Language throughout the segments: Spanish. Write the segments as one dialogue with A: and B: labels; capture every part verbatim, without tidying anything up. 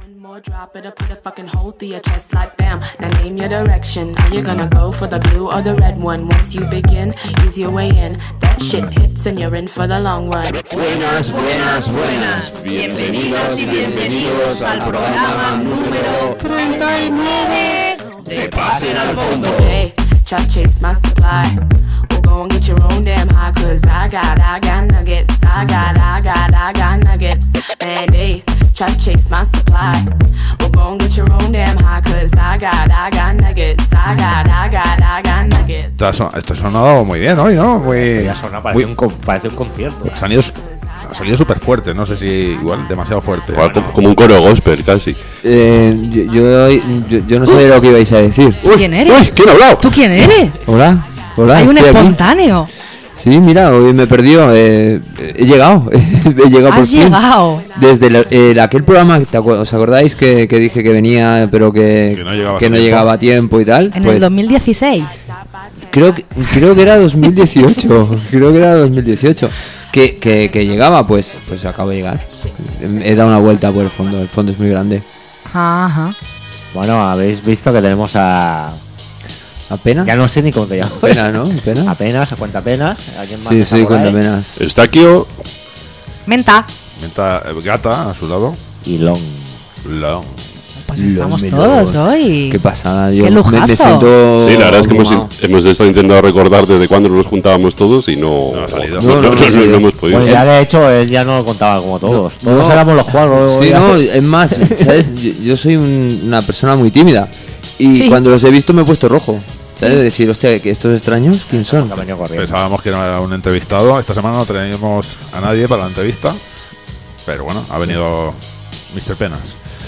A: One more drop, it'll put a fucking hole through your chest like bam. Now name your direction. Are you gonna go for the blue or the red one? Once you begin, ease your way in. That shit hits and you're in for the long run.
B: Buenas, buenas, buenas. Bienvenidos y bienvenidos al programa número treinta y nueve de Pasen al Fondo.
A: Hey, try to chase my supply. Well, go and get your own damn high, cause I got, I got nuggets. I got, I got, I got nuggets. And hey, try to chase my supply. Well, go and get your own damn high, cause I got, I got nuggets. I got, I got, I got nuggets.
C: Esto ha, son, esto ha sonado muy bien hoy, ¿no? Muy,
D: ya suena, parece, muy, un, parece un concierto.
C: Sonidos, sonido súper fuerte, no sé si igual demasiado fuerte.
E: Igual, bueno, como un coro gospel casi.
F: Eh, yo, yo, yo, yo no sabía uh, lo que ibais a decir.
G: Uy, ¿quién eres?
E: Uy, ¿quién ha hablado?
G: ¿Tú quién eres?
F: Hola, hola.
G: Hay un espontáneo.
F: Aquí. Sí, mira, hoy me he perdido. Eh, he llegado. he llegado
G: ¿Has
F: por fin.
G: llegado?
F: Desde el, el, aquel programa, ¿os acordáis que, que dije que venía, pero que,
C: que no llegaba,
F: que no llegaba a tiempo y tal?
G: En
F: pues,
G: el dos mil dieciséis.
F: Creo que, creo que era dos mil dieciocho. creo que era dos mil dieciocho. Que, que, que llegaba, pues, pues acabo de llegar. He dado una vuelta por el fondo. El fondo es muy grande.
G: Ajá.
D: Bueno, habéis visto que tenemos a...
F: ¿Apenas?
D: Ya no sé ni cómo te llamas.
F: Apenas, ¿no? ¿Apenas?
D: Apenas, a cuenta apenas. ¿A quién más
F: sí, sí, cuenta apenas.
E: Eustaquio.
G: Menta.
C: Menta, Gata a su lado.
D: Y Long.
C: Long.
G: Pues estamos
F: Long
G: todos hoy.
F: Qué pasada. Yo
G: Qué lujazo.
F: Me, me siento...
E: Sí, la verdad es que hemos, hemos estado intentando recordar desde cuándo nos juntábamos todos y no,
C: no ha salido.
E: No, no, no, no, no, no, no hemos podido.
D: Pues ya de hecho él ya no lo contaba como todos.
F: No,
D: todos
F: no.
D: éramos los cuatro.
F: Sí,
D: ya.
F: no, es más, ¿sabes? Yo, yo soy un, una persona muy tímida. Y
G: sí.
F: cuando los he visto me he puesto rojo. ¿Sabes? De decir, hostia, que estos extraños, ¿quién son?
C: Pensábamos que era un entrevistado. Esta semana no teníamos a nadie para la entrevista. Pero bueno, ha venido mister Penas.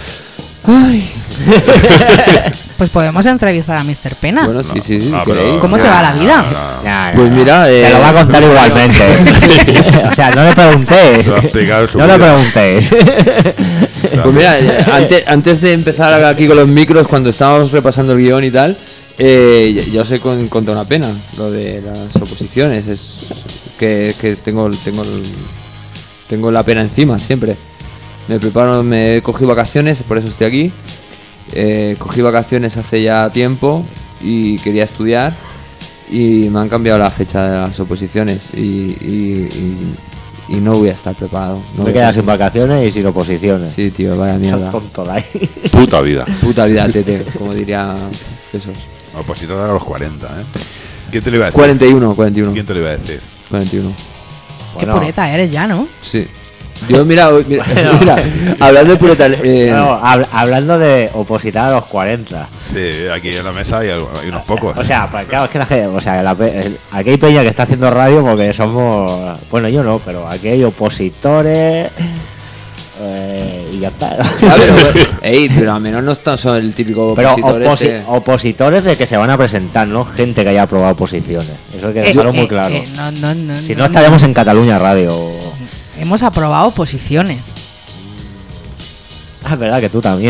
F: Ay.
G: Pues podemos entrevistar a mister Penas.
F: Bueno, sí, sí, sí.
C: No,
F: pero...
G: ¿Cómo te va la vida?
C: No, no.
D: Ya,
F: Pues mira, eh,
D: te lo va a contar igualmente. O sea, no le preguntéis. No le preguntéis.
F: Pues mira, eh, antes, antes de empezar aquí con los micros, cuando estábamos repasando el guión y tal, eh, yo os he con, contado una pena, lo de las oposiciones. Es que, que tengo, tengo, tengo la pena encima siempre. Me preparo, me he cogido vacaciones, por eso estoy aquí. Eh, cogí vacaciones hace ya tiempo y quería estudiar y me han cambiado la fecha de las oposiciones y, y, y, y no voy a estar preparado. No
D: Me quedas sin vacaciones y sin oposiciones.
F: Sí, tío, vaya mierda.
D: Tonto, ¿la?
E: Puta vida.
F: Puta vida, tete, como diría esos.
C: Opositor a los cuarenta, ¿eh? ¿Quién te lo iba a decir?
F: cuarenta y uno, cuarenta y uno.
C: ¿Quién te lo iba a decir?
F: cuarenta y uno.
G: Qué
D: Bueno.
G: pureta eres ya, ¿no?
F: Sí. Yo, mira, mira, mira hablando de pureta. Eh,
D: No, hab- hablando de opositar a los cuarenta.
C: Sí, aquí en la mesa hay, algo- hay unos pocos.
D: O sea, pues claro, es que la gente, o sea, la pe- el- aquí hay peña que está haciendo radio porque somos, bueno, yo no, pero aquí hay opositores eh, y ya está.
F: ah, pero, ey, pero al menos no está, son el típico
D: Pero
F: opositor
D: oposi-
F: este.
D: opositores de que se van a presentar, no gente que haya aprobado oposiciones. Eso hay que
G: Eh,
D: dejarlo
G: eh,
D: muy claro.
G: eh, no, no, no,
D: Si
G: no,
D: no, estaríamos en Cataluña Radio.
G: Hemos aprobado posiciones.
D: Ah, es verdad que tú también.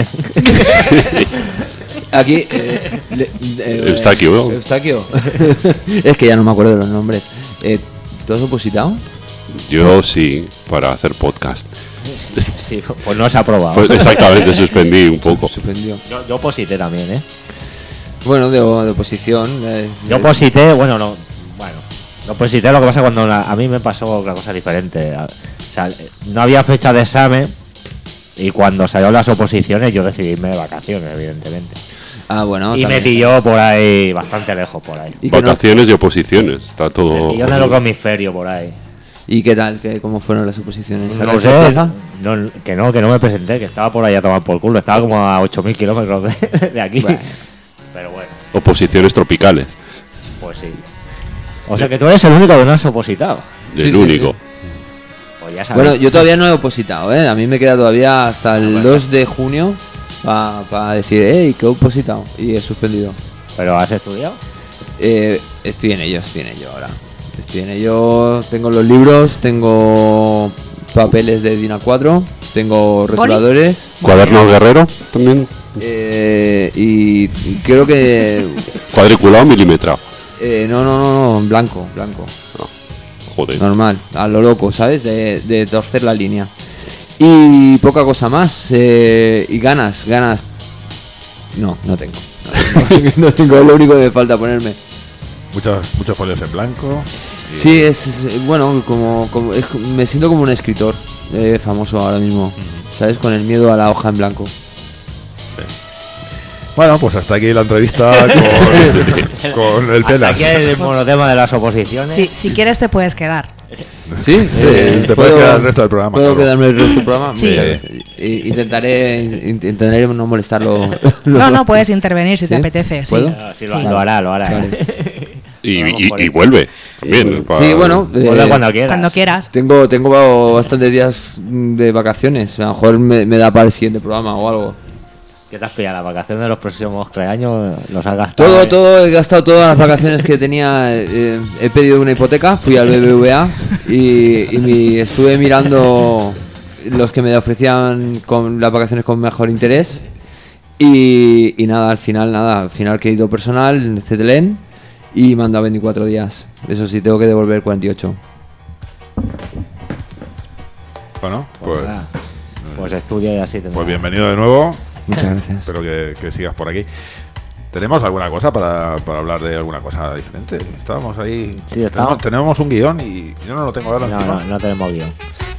F: Aquí, eh, le- eh,
E: Eustaquio, ¿no?
F: Eustaquio. Es que ya no me acuerdo de los nombres. Eh, ¿Tú has opositado?
E: Yo sí, para hacer podcast.
D: Sí, pues no se ha aprobado.
E: Fue exactamente, suspendí un poco.
F: Suspendió.
D: Yo, yo oposité también, ¿eh?
F: Bueno, de, de oposición. Eh,
D: Yo oposité, bueno, no. Bueno, no oposité, lo que pasa cuando la- a mí me pasó una cosa diferente. A- O sea, no había fecha de examen y cuando salieron las oposiciones yo decidí irme de vacaciones, evidentemente.
F: Ah, bueno.
D: y me
F: también.
D: pilló por ahí, bastante lejos por ahí.
F: ¿Y qué, no-
E: Vacaciones y oposiciones. Está
D: Me
E: todo.
D: pilló en el otro hemisferio por ahí.
F: ¿Y qué tal? ¿Qué, ¿Cómo fueron las oposiciones?
D: No
F: ¿Sacaste
D: sé,
F: plaza?
D: no, que no, que no me presenté, que estaba por ahí a tomar por culo. Estaba como a ocho mil kilómetros de, de aquí.
F: Bueno.
D: Pero bueno,
E: Oposiciones tropicales.
D: pues sí. O sea que tú eres el único que no has opositado.
E: El
F: Sí, sí,
E: único.
D: Pues ya sabes.
F: Bueno, yo todavía no he opositado, ¿eh? A mí me queda todavía hasta el
D: bueno.
F: dos de junio para pa decir, hey, que he opositado. Y he suspendido.
D: ¿Pero has estudiado?
F: Eh, estoy en ello, estoy en ello ahora. Estoy en ello, tengo los libros, tengo papeles de DIN A cuatro, tengo rotuladores
E: Cuaderno Guerrero también.
F: eh, y creo que...
E: Cuadriculado, milimetrado.
F: Eh, no, no, no, no, blanco, blanco.
E: Joder.
F: Normal, a lo loco, ¿sabes? De, de torcer la línea. Y poca cosa más. Eh, y ganas, ganas. No, no tengo. No, no tengo, es lo único que me falta ponerme.
C: Muchos, muchos folios en blanco. y-
F: Sí, es, es- bueno, como, como es- me siento como un escritor eh, famoso ahora mismo, ¿sabes? Con el miedo a la hoja en blanco.
C: Bueno, pues hasta aquí la entrevista con, con el
D: Hasta
C: Pelas.
D: aquí el monotema de las oposiciones.
G: Sí, si quieres te puedes quedar.
F: Sí,
C: Eh, te puedes quedar el resto del programa,
F: ¿Puedo
C: claro.
F: quedarme el resto del programa?
G: Sí.
F: Muchas gracias. I- Intentaré, intentaré no molestarlo.
G: No, no, puedes intervenir si
F: ¿Sí?
G: te apetece. Sí.
F: ¿Puedo?
D: Ah, sí, lo,
G: Sí.
D: lo hará, lo hará.
E: Y,
D: Vamos
E: y-
D: por
E: y
D: ahí.
E: vuelve también. para-
F: Sí, bueno, eh,
D: Vuelve cuando quieras.
G: Cuando quieras.
F: tengo, tengo bastantes días de vacaciones. A lo mejor me, me da para el siguiente programa o algo.
D: ¿Qué te has pillado? ¿Las vacaciones de los próximos tres años los has gastado?
F: Todo,
D: eh?
F: todo, he gastado todas las vacaciones que tenía. eh, he pedido una hipoteca, fui al B B V A y, y mi- estuve mirando los que me ofrecían con las vacaciones con mejor interés. Y, y nada, al final, nada, al final crédito personal en Cetelén y me han dado veinticuatro días. Eso sí, tengo que devolver cuarenta y ocho.
C: Bueno,
D: Pues,
C: pues,
D: nada, pues estudia y así tendrás.
C: pues bienvenido de nuevo.
F: Muchas gracias.
C: Espero que, que sigas por aquí. ¿Tenemos alguna cosa para, para hablar de alguna cosa diferente? Estábamos ahí.
D: Sí, estamos.
C: tenemos, tenemos un guión y yo no lo tengo ahora
D: No,
C: encima.
D: no, no tenemos guión.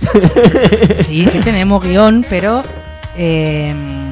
G: Sí, sí tenemos guión, pero eh,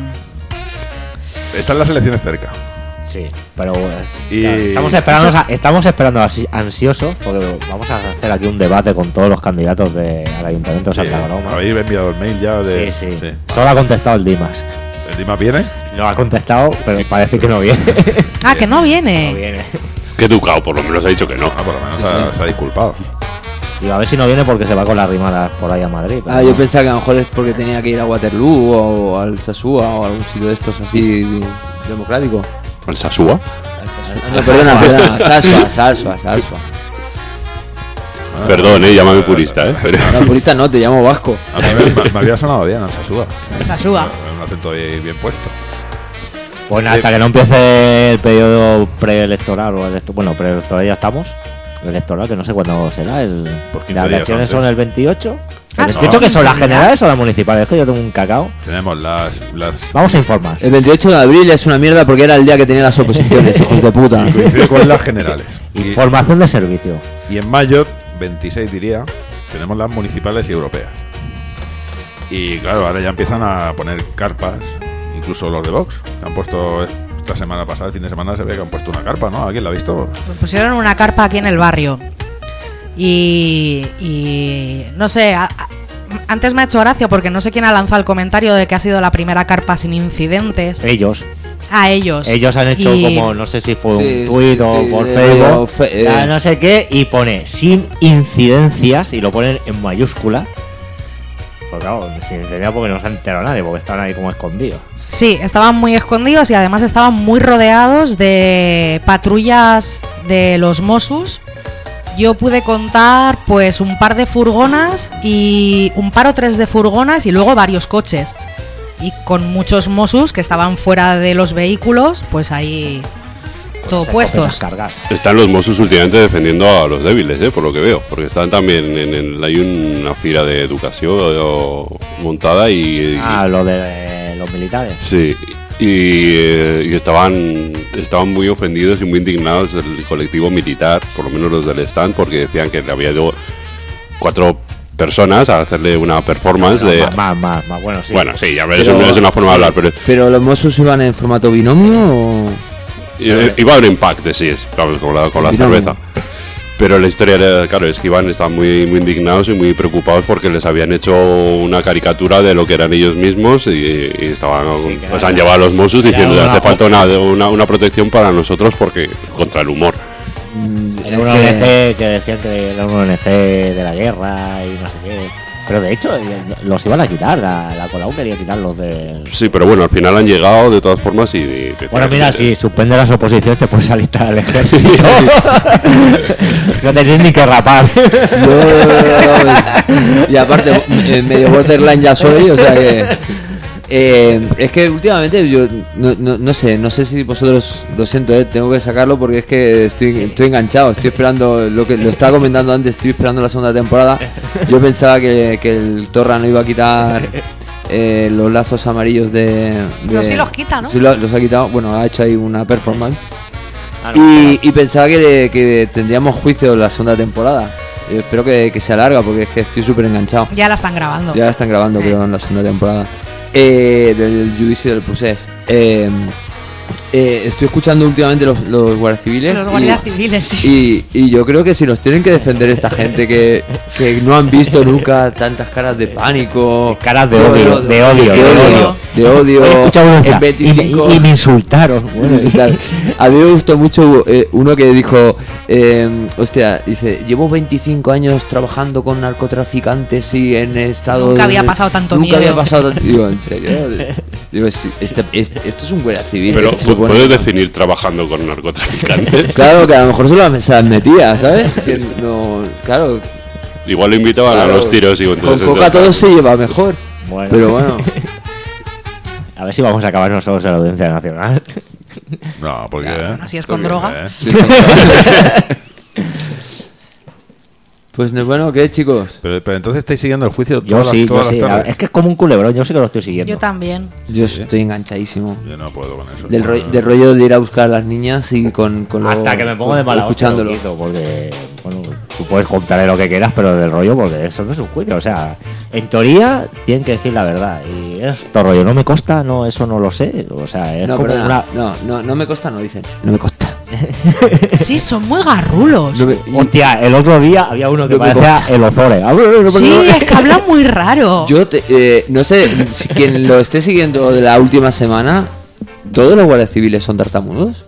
C: Están las elecciones cerca.
D: Sí, pero bueno,
C: Y-
D: claro, estamos esperando, estamos esperando así- ansiosos porque vamos a hacer aquí un debate con todos los candidatos de, al Ayuntamiento de
C: Sí,
D: Santa Coloma.
C: habéis enviado el mail ya de.
D: Sí, sí, Solo ha contestado el Dimas.
C: ¿El Dimas viene?
D: Lo ha contestado, pero parece que no viene.
G: ah, que no
D: No
G: viene.
D: viene.
E: Que educado, por lo menos ha dicho que no.
C: Ah, por lo menos se ha- se ha disculpado.
D: Y a ver si no viene porque se va con las rimadas por ahí a Madrid. pero
F: Ah, yo
D: no.
F: pensaba que a lo mejor es porque tenía que ir a Waterloo o al Sasúa o algún sitio de estos así democrático.
E: ¿El Sasúa?
F: No, perdona, perdona, Sasua, Sasua, Sasua.
E: Perdón, eh, llámame purista, eh. Pero-
F: No, purista no, te llamo vasco.
C: A mí me, me- me había sonado bien, Ansasúa.
G: Sasúa.
C: Un acento ahí bien puesto.
D: Bueno, hasta que no empiece el periodo preelectoral o electo- bueno, preelectoral ya estamos. Electoral, que no sé cuándo será. El,
C: Por quince
D: las
C: días
D: elecciones
C: antes.
D: son el veintiocho.
G: Ah,
D: ¿El
G: son
D: veintiocho que son las
G: quince días.
D: generales o las municipales? Es que yo tengo un cacao.
C: Tenemos las. las
D: Vamos a informar.
F: El veintiocho de abril es una mierda porque era el día que tenía las oposiciones, hijos de puta.
C: coincide con las generales. Y,
D: Información de servicio.
C: y en mayo, veintiséis diría, tenemos las municipales y europeas. Y claro, ahora ya empiezan a poner carpas, incluso los de Vox, que han puesto esta semana pasada, el fin de semana se ve que han puesto una carpa, ¿no? ¿Alguien la ha visto?
G: Nos pusieron una carpa aquí en el barrio. Y, y no sé, a- a- antes me ha hecho gracia porque no sé quién ha lanzado el comentario de que ha sido la primera carpa sin incidentes.
D: Ellos.
G: A ellos.
D: Ellos han hecho
G: Y-
D: como, no sé si fue
F: Sí,
D: un tuit o
F: sí,
D: por
F: de-
D: Facebook,
F: o fe-
D: ya
F: eh.
D: no sé qué, y pone sin incidencias y lo ponen en mayúscula. Pues claro, sin incidencias porque no se ha enterado nadie, porque están ahí como escondidos.
G: Sí, estaban muy escondidos y además estaban muy rodeados de patrullas de los Mossos. Yo pude contar pues un par de furgonas y un par o tres de furgonas y luego varios coches. Y con muchos Mossos que estaban fuera de los vehículos, pues ahí todo
D: Esas
G: puestos.
D: escopetas cargadas.
E: Están los Mossos últimamente defendiendo a los débiles, eh, por lo que veo. Porque están también en el, hay una fila de educación eh, montada y, y-
D: Ah, lo de los militares.
E: sí, y, eh, y estaban estaban muy ofendidos y muy indignados el colectivo militar, por lo menos los del stand, porque decían que le había ido cuatro personas a hacerle una performance
D: No,
E: de
D: más, más, más, más, bueno, sí.
E: bueno, sí, ya ves,
F: Pero-
E: eso no es una forma de hablar, pero
F: Pero los Mossos iban en formato binomio o.
E: eh, iba a haber impacto, sí, es, claro, con la, con la
F: Binomio.
E: cerveza. Pero la historia era, claro, es que iban, estaban muy, muy indignados y muy preocupados porque les habían hecho una caricatura de lo que eran ellos mismos y, y estaban,
D: Sí, que
E: pues
D: era-
E: han llevado a los Mossos
D: era
E: diciendo que
D: una-
E: hace falta una, una, una protección para nosotros porque contra el humor.
F: Mm,
D: Era
F: es
D: una
F: que-
D: O N G que decían que era una O N G de la guerra y no sé qué. Pero de hecho, los iban a quitar. La, la Colau quería quitarlos de.
E: Sí, pero bueno, al final han llegado de todas formas y... y-
D: Bueno, mira,
E: eh,
D: si suspende las oposiciones, te puedes alistar al ejército. No tenéis ni que rapar.
F: No, no, no, no. Y aparte, en medio borderline ya soy, o sea que. Eh, es que últimamente yo no, no, no sé, no sé si vosotros lo siento, eh, tengo que sacarlo porque es que estoy, estoy enganchado, estoy esperando lo que lo estaba comentando antes, estoy esperando la segunda temporada. Yo pensaba que, que el Torra no iba a quitar eh, los lazos amarillos de, de
G: Pero sí los quita, ¿no?
F: Sí lo- los ha quitado, bueno, ha hecho ahí una performance.
D: Ah, no,
F: Y, y pensaba que, que tendríamos juicio en la segunda temporada. Eh, espero que, que sea larga porque es que estoy súper enganchado.
G: Ya la están grabando.
F: Ya la están grabando, creo, en la segunda temporada. Eh, del judici del procés. Eh, eh, estoy escuchando últimamente los, los guardias civiles.
G: Los
F: y-
G: guardias civiles, sí.
F: y, y yo creo que si nos tienen que defender esta gente que, que no han visto nunca tantas caras de pánico,
D: Sí, caras de odio, de odio,
F: de
D: de
F: odio, de odio,
D: He escuchado uno
F: en
D: decía,
F: veinticinco.
D: y, y me insultaron. Bueno,
F: Sí, claro. A mí me gustó mucho eh, uno que dijo, eh, hostia, dice, llevo veinticinco años trabajando con narcotraficantes y en estado...
G: Nunca había pasado tanto
F: Nunca
G: miedo.
F: había pasado tanto... Digo, ¿en serio? Digo, sí, este- este- esto es un guardia civil.
E: Pero
F: se
E: ¿pu-
F: supone,
E: ¿puedes
F: ¿no?
E: definir trabajando con narcotraficantes?
F: Claro, que a lo mejor solo se las metía, ¿sabes? Que no, claro,
E: Igual lo invitaban
F: claro,
E: a los tiros y
F: con
E: entonces...
F: coca todo se lleva mejor.
D: Bueno.
F: Pero bueno,
D: A ver si vamos a acabar nosotros en la audiencia nacional.
C: No, porque.
G: bueno, si es con
C: porque,
G: droga.
C: eh.
F: pues bueno, ¿qué, chicos?
C: Pero, pero entonces estáis siguiendo el juicio
D: Yo
C: todas
D: sí,
C: las,
D: yo
C: todas
D: sí.
C: las
D: A ver,
C: tardes.
D: es que es como un culebrón, yo sí que lo estoy siguiendo.
G: Yo también.
F: Yo estoy enganchadísimo.
C: Yo no puedo con eso.
F: Del, ro- del rollo de ir a buscar a las niñas y con, con lo-
D: Hasta que me pongo de
F: con-
D: mala hostia lo
F: escuchándolo.
D: quito, porque bueno, tú puedes contarle lo que quieras, pero del rollo, porque eso no es un juicio. O sea, en teoría tienen que decir la verdad. Y esto rollo, no me consta, no, eso no lo sé. O sea, es
F: No,
D: como
F: perdona,
D: una.
F: no, no, no me consta, no dicen. No me consta.
G: Sí, son muy garrulos.
F: No me- y-
D: Hostia, el otro día había uno que
F: No me
D: parecía
F: consta.
D: el Ozore.
G: Sí, es que hablan muy raro.
F: yo te- eh, no sé, si quien lo esté siguiendo de la última semana, ¿todos los guardias civiles son tartamudos?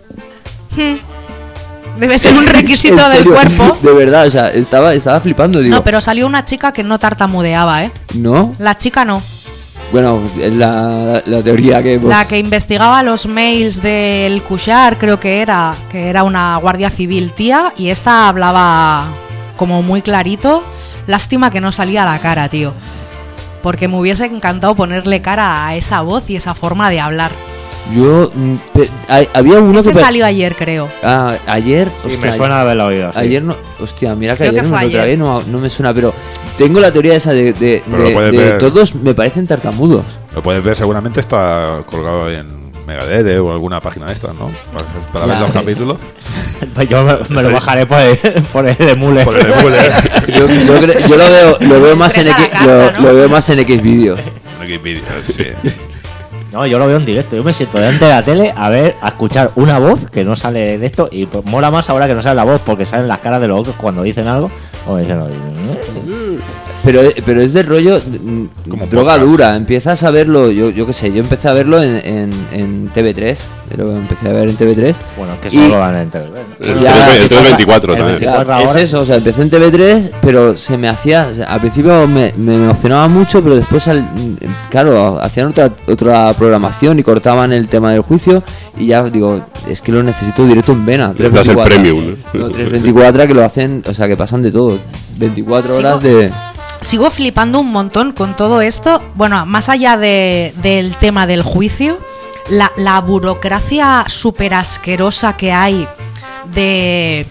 G: Debe ser un requisito
F: ¿En
G: del
F: serio?
G: cuerpo.
F: De verdad, o sea, estaba, estaba flipando, digo.
G: No, pero salió una chica que no tartamudeaba, ¿eh?
F: ¿No?
G: La chica no.
F: Bueno, es la, la teoría que... pues,
G: La que investigaba los mails del Cushar, creo que era, que era una guardia civil tía, y esta hablaba como muy clarito. Lástima que no salía la cara, tío. Porque me hubiese encantado ponerle cara a esa voz y esa forma de hablar.
F: Yo... mm, pe- hay- había uno
G: Ese
F: que... pe-
G: salió ayer, creo.
F: Ah, ayer...
D: Sí,
F: hostia,
D: me suena de haberlo oído. sí.
F: Ayer no... Hostia, mira que
G: Creo que
F: ayer
G: fue
F: me lo
G: ayer.
F: tragué, no, no me suena, pero... Tengo la teoría esa de... de,
C: Pero
F: de-
C: lo puedes
F: de
C: ver.
F: todos me parecen tartamudos.
C: Lo puedes ver, seguramente está colgado ahí en Megadeth o alguna página de estas, ¿no? Para, para ver
F: Ya.
C: los capítulos.
D: Pues yo me, me lo bajaré por el, por el emule.
C: Por el emule.
F: Yo, yo, cre- yo lo veo, lo veo más en
G: Impresa la
F: X,
G: carta,
F: lo,
G: ¿no?
F: lo veo más en X vídeos.
C: En Wikipedia, sí.
D: No, yo lo veo en directo. Yo me siento delante de la tele a ver, a escuchar una voz que no sale de esto. Y pues, mola más ahora que no sale la voz porque salen las caras de los otros cuando dicen algo. O dicen,
F: Pero, pero es del rollo mm,
C: Como
F: droga
C: podcast.
F: dura. Empiezas a verlo, yo, yo qué sé, yo empecé a verlo en, en, en T V tres. Lo empecé a ver en T V tres.
D: bueno, es que
F: Y-
D: solo dan en televisión.
E: El
F: Ya,
E: tres- el
F: ¿qué
E: tres veinticuatro
D: El
E: también.
D: veinticuatro
F: Claro, es
D: ahora.
F: eso, o sea, empecé en T V tres, pero se me hacía, o sea, al principio me, me emocionaba mucho, pero después, al- claro, hacían otra otra programación y cortaban el tema del juicio y ya digo, es que lo necesito directo en vena.
E: Les das el
F: trescientos veinticuatro.
E: premium, ¿no?
F: No, trescientos veinticuatro que lo hacen, o sea, que pasan de todo. veinticuatro
G: Sigo-
F: horas de...
G: Sigo flipando un montón con todo esto. Bueno, más allá de, del tema del juicio, la, la burocracia súper asquerosa que hay de,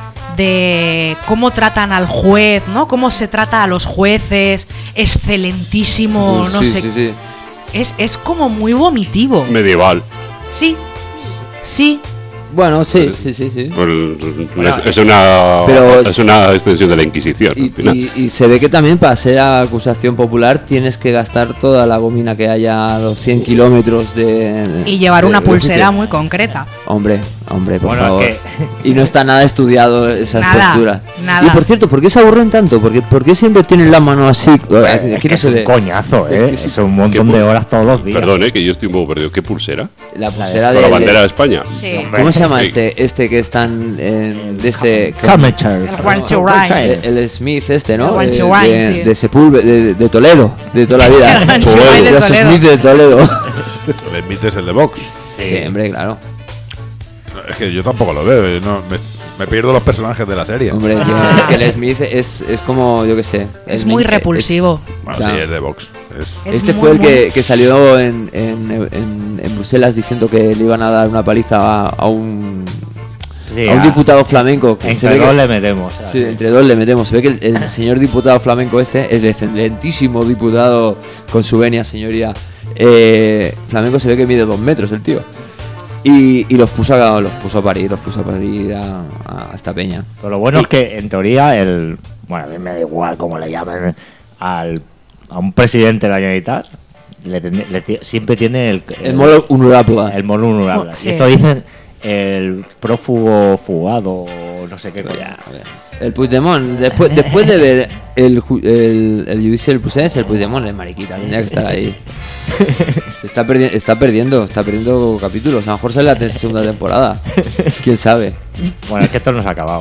G: de cómo tratan al juez, ¿no? Cómo se trata a los jueces. Excelentísimo, no
F: sí,
G: sé.
F: sí, sí.
G: Es, es como muy vomitivo.
E: Medieval.
G: Sí, sí.
F: Bueno, sí, sí, sí, sí.
E: El- es, es una,
F: Pero
E: es una extensión de la Inquisición.
F: Y,
E: al final.
F: y- y se ve que también para ser acusación popular tienes que gastar toda la gomina que haya a los cien kilómetros de...
G: Y llevar
F: de-
G: una
F: de
G: pulsera
F: juicio.
G: muy concreta.
F: Hombre, hombre, por
D: Bueno,
F: favor.
D: es
F: Y no está nada estudiado esas
G: Nada,
F: posturas.
G: nada.
F: Y por cierto, ¿por qué se aburren tanto? ¿Por qué, por qué siempre tienen la mano así? Aquí,
D: Es
F: aquí
D: que
F: no
D: es
F: se
D: un
F: ve.
D: coñazo,
F: Es
D: ¿eh?
F: que sí.
D: Es un montón
E: ¿Qué
D: de
E: pu-
D: horas todos los días.
E: Perdón, eh, que yo estoy un poco perdido. ¿Qué pulsera?
F: La pulsera
E: ¿Con
F: de...
E: la bandera de España?
G: Sí.
F: ¿Cómo se llama
E: Sí.
F: este este que están en, de este...
D: Amateur.
G: El One to Ride.
F: El, el Smith este, ¿no?
G: El One
F: Eh,
G: to Ride,
F: de,
G: sí.
F: de Sepúlveda, de, de Toledo, de toda la vida.
G: El One to Ride de
F: Los
G: Toledo.
F: Smith de Toledo.
C: El Smith es el de Vox.
F: Sí, hombre, claro.
C: No, es que yo tampoco lo veo. No, me- Me pierdo los personajes de la serie.
F: Hombre, tío,
G: Ah.
F: es que el Smith es, es como, yo qué sé.
G: Es
F: el
G: muy
F: Smith
G: repulsivo.
C: Bueno,
F: Claro.
C: sí, es de Vox. Es-
G: Es
F: Este
G: muy,
F: fue el
G: muy-
F: que, que salió en, en, en, en Bruselas diciendo que le iban a dar una paliza a, a un,
D: Sí,
F: a un
D: a-
F: diputado flamenco. Que se
D: Entre
F: ve
D: dos
F: que-
D: le metemos. ¿sabes?
F: Sí, entre dos le metemos. Se ve que el, el señor diputado flamenco este, el excelentísimo diputado con su venia, señoría, eh, flamenco, se ve que mide dos metros el tío. Y, y los puso a los puso a parir, los puso a parir a, a esta peña.
D: Pero lo bueno
F: Y-
D: es que, en teoría, el. Bueno, a mí me da igual cómo le llamen. Al, a un presidente de la Generalitat le ten- le ti- siempre tiene el.
F: El molo honorable.
D: El mono honorable.
G: Sí.
D: Y esto dicen el prófugo fugado, no sé qué coña.
F: El Puigdemont, después, después de ver el, ju- el, el juicio del Procés, el Puigdemont es mariquita, tendría que estar ahí. Está, perdi- está perdiendo, está perdiendo capítulos. A lo mejor sale la te- segunda temporada. Quién sabe.
D: Bueno, es que esto no se ha acabado.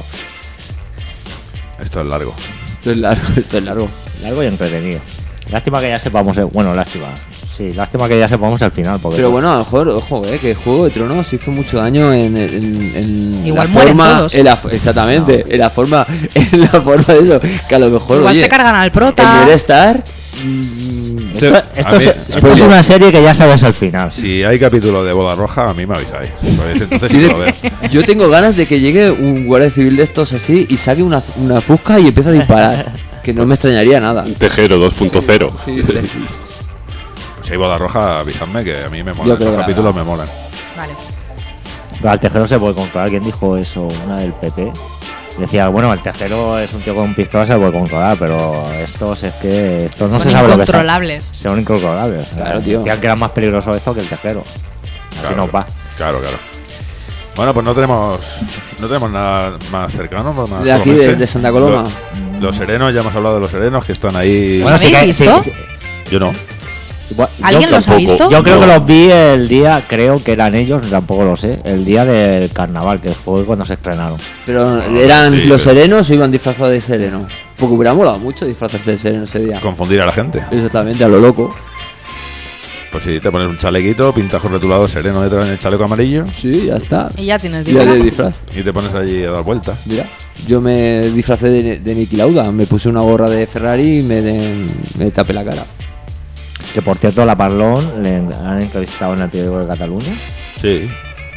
C: Esto es largo.
F: Esto es largo, esto es largo.
D: Largo y entretenido. Lástima que ya sepamos. el- Bueno, lástima. Sí, lástima que ya sepamos el final. Porque
F: Pero bueno, a lo mejor, ojo, eh, que Juego de Tronos hizo mucho daño en, en, en
G: Igual
F: la
G: mueren
F: forma,
G: todos.
F: en la, exactamente, en la forma, en la forma de eso, que a lo mejor
G: Igual
F: oye,
G: se cargan al
F: en
G: prota.
F: vez de estar,
D: Esto, esto
C: A
D: es,
C: mí-
D: esto es una serie que ya sabes el final.
C: Si hay capítulo de Boda Roja, a mí me avisáis. Pues entonces sí que lo veo.
F: yo tengo ganas de que llegue un guardia civil de estos así y saque una, una fusca y empiece a disparar, que no me extrañaría nada.
E: Un Tejero dos punto cero.
F: Sí,
C: Si hay Boda Roja, avisadme que a mí me
F: Yo
C: molan.
F: creo
C: Esos
F: que
C: capítulos
F: habrá.
C: me molan.
G: Vale.
D: Pero al tejero se puede controlar. ¿Quién dijo eso? Una del P P. Decía, bueno, el tejero es un tío con pistola, se puede controlar, pero estos es que estos no
G: Son
D: se sabe lo que están-
G: incontrolables.
D: Son incontrolables.
F: Claro, tío.
D: Decían que era más peligroso esto que el tejero. Así
C: Claro,
D: nos va.
C: Claro, claro. Bueno, pues no tenemos no tenemos nada más cercano. Más
F: De aquí, de-
C: colomense.
F: de Santa Coloma.
C: Los, los serenos, ya hemos hablado de los serenos que están ahí.
G: ¿Los habéis visto?
C: Yo no.
D: Igual-
G: ¿Alguien
D: yo
G: los ha
E: tampoco.
G: visto?
D: Yo creo
E: No.
D: que los vi el día, creo que eran ellos, tampoco lo sé, el día del carnaval, que fue cuando se estrenaron.
F: Pero eran
C: sí,
F: los
C: pero-
F: serenos o iban disfrazados de sereno. Porque hubiera molado mucho disfrazarse de sereno ese día.
C: Confundir a la gente.
F: Exactamente, a lo loco.
C: Pues si te pones un chalequito, pintajo retulado sereno detrás en el chaleco amarillo
F: Sí, ya está.
G: Y ya tienes
F: Ya de
G: dinero.
F: disfraz.
C: y te pones allí a dar vueltas.
F: Mira, yo me disfracé de, de Niki Lauda. Me puse una gorra de Ferrari y me, de- me tapé la cara.
D: Que por cierto, la Parlón le han entrevistado en el periódico de Cataluña.
C: Sí.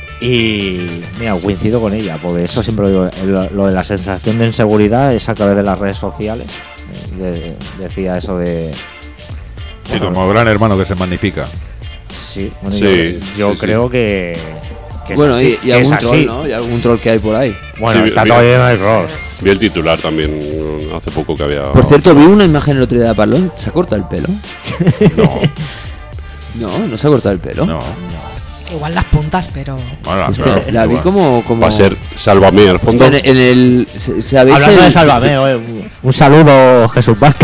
D: Y mira, coincido con ella, porque eso siempre lo digo, el- lo de la sensación de inseguridad es a través de las redes sociales. eh, de- decía eso de.
C: Sí,
D: bueno,
C: como gran hermano que se magnifica.
D: Sí, bueno,
E: Sí,
D: yo, yo
E: sí, sí.
D: creo que. que es
F: bueno,
D: así,
F: y, y
D: que
F: algún
D: es
F: troll,
D: así.
F: ¿no? Y algún troll que hay por ahí.
D: Bueno,
E: Sí,
D: está
E: bien.
D: todo lleno de trolls.
E: Vi el titular también mm, hace poco que había.
F: Por cierto, vi una imagen el otro día de Parlón. ¿Se ha cortado el pelo?
C: No,
F: No, no se ha cortado el pelo.
C: no.
G: Igual las puntas, pero.
C: Bueno,
F: Hostia,
C: claro,
F: la vi
C: igual.
F: como, como...
E: Va a ser Sálvame al fondo.
F: En, en el... se- ¿Sabéis
D: Hablando
F: el-
D: de Sálvame, oye, un- un saludo, Jesús Vázquez.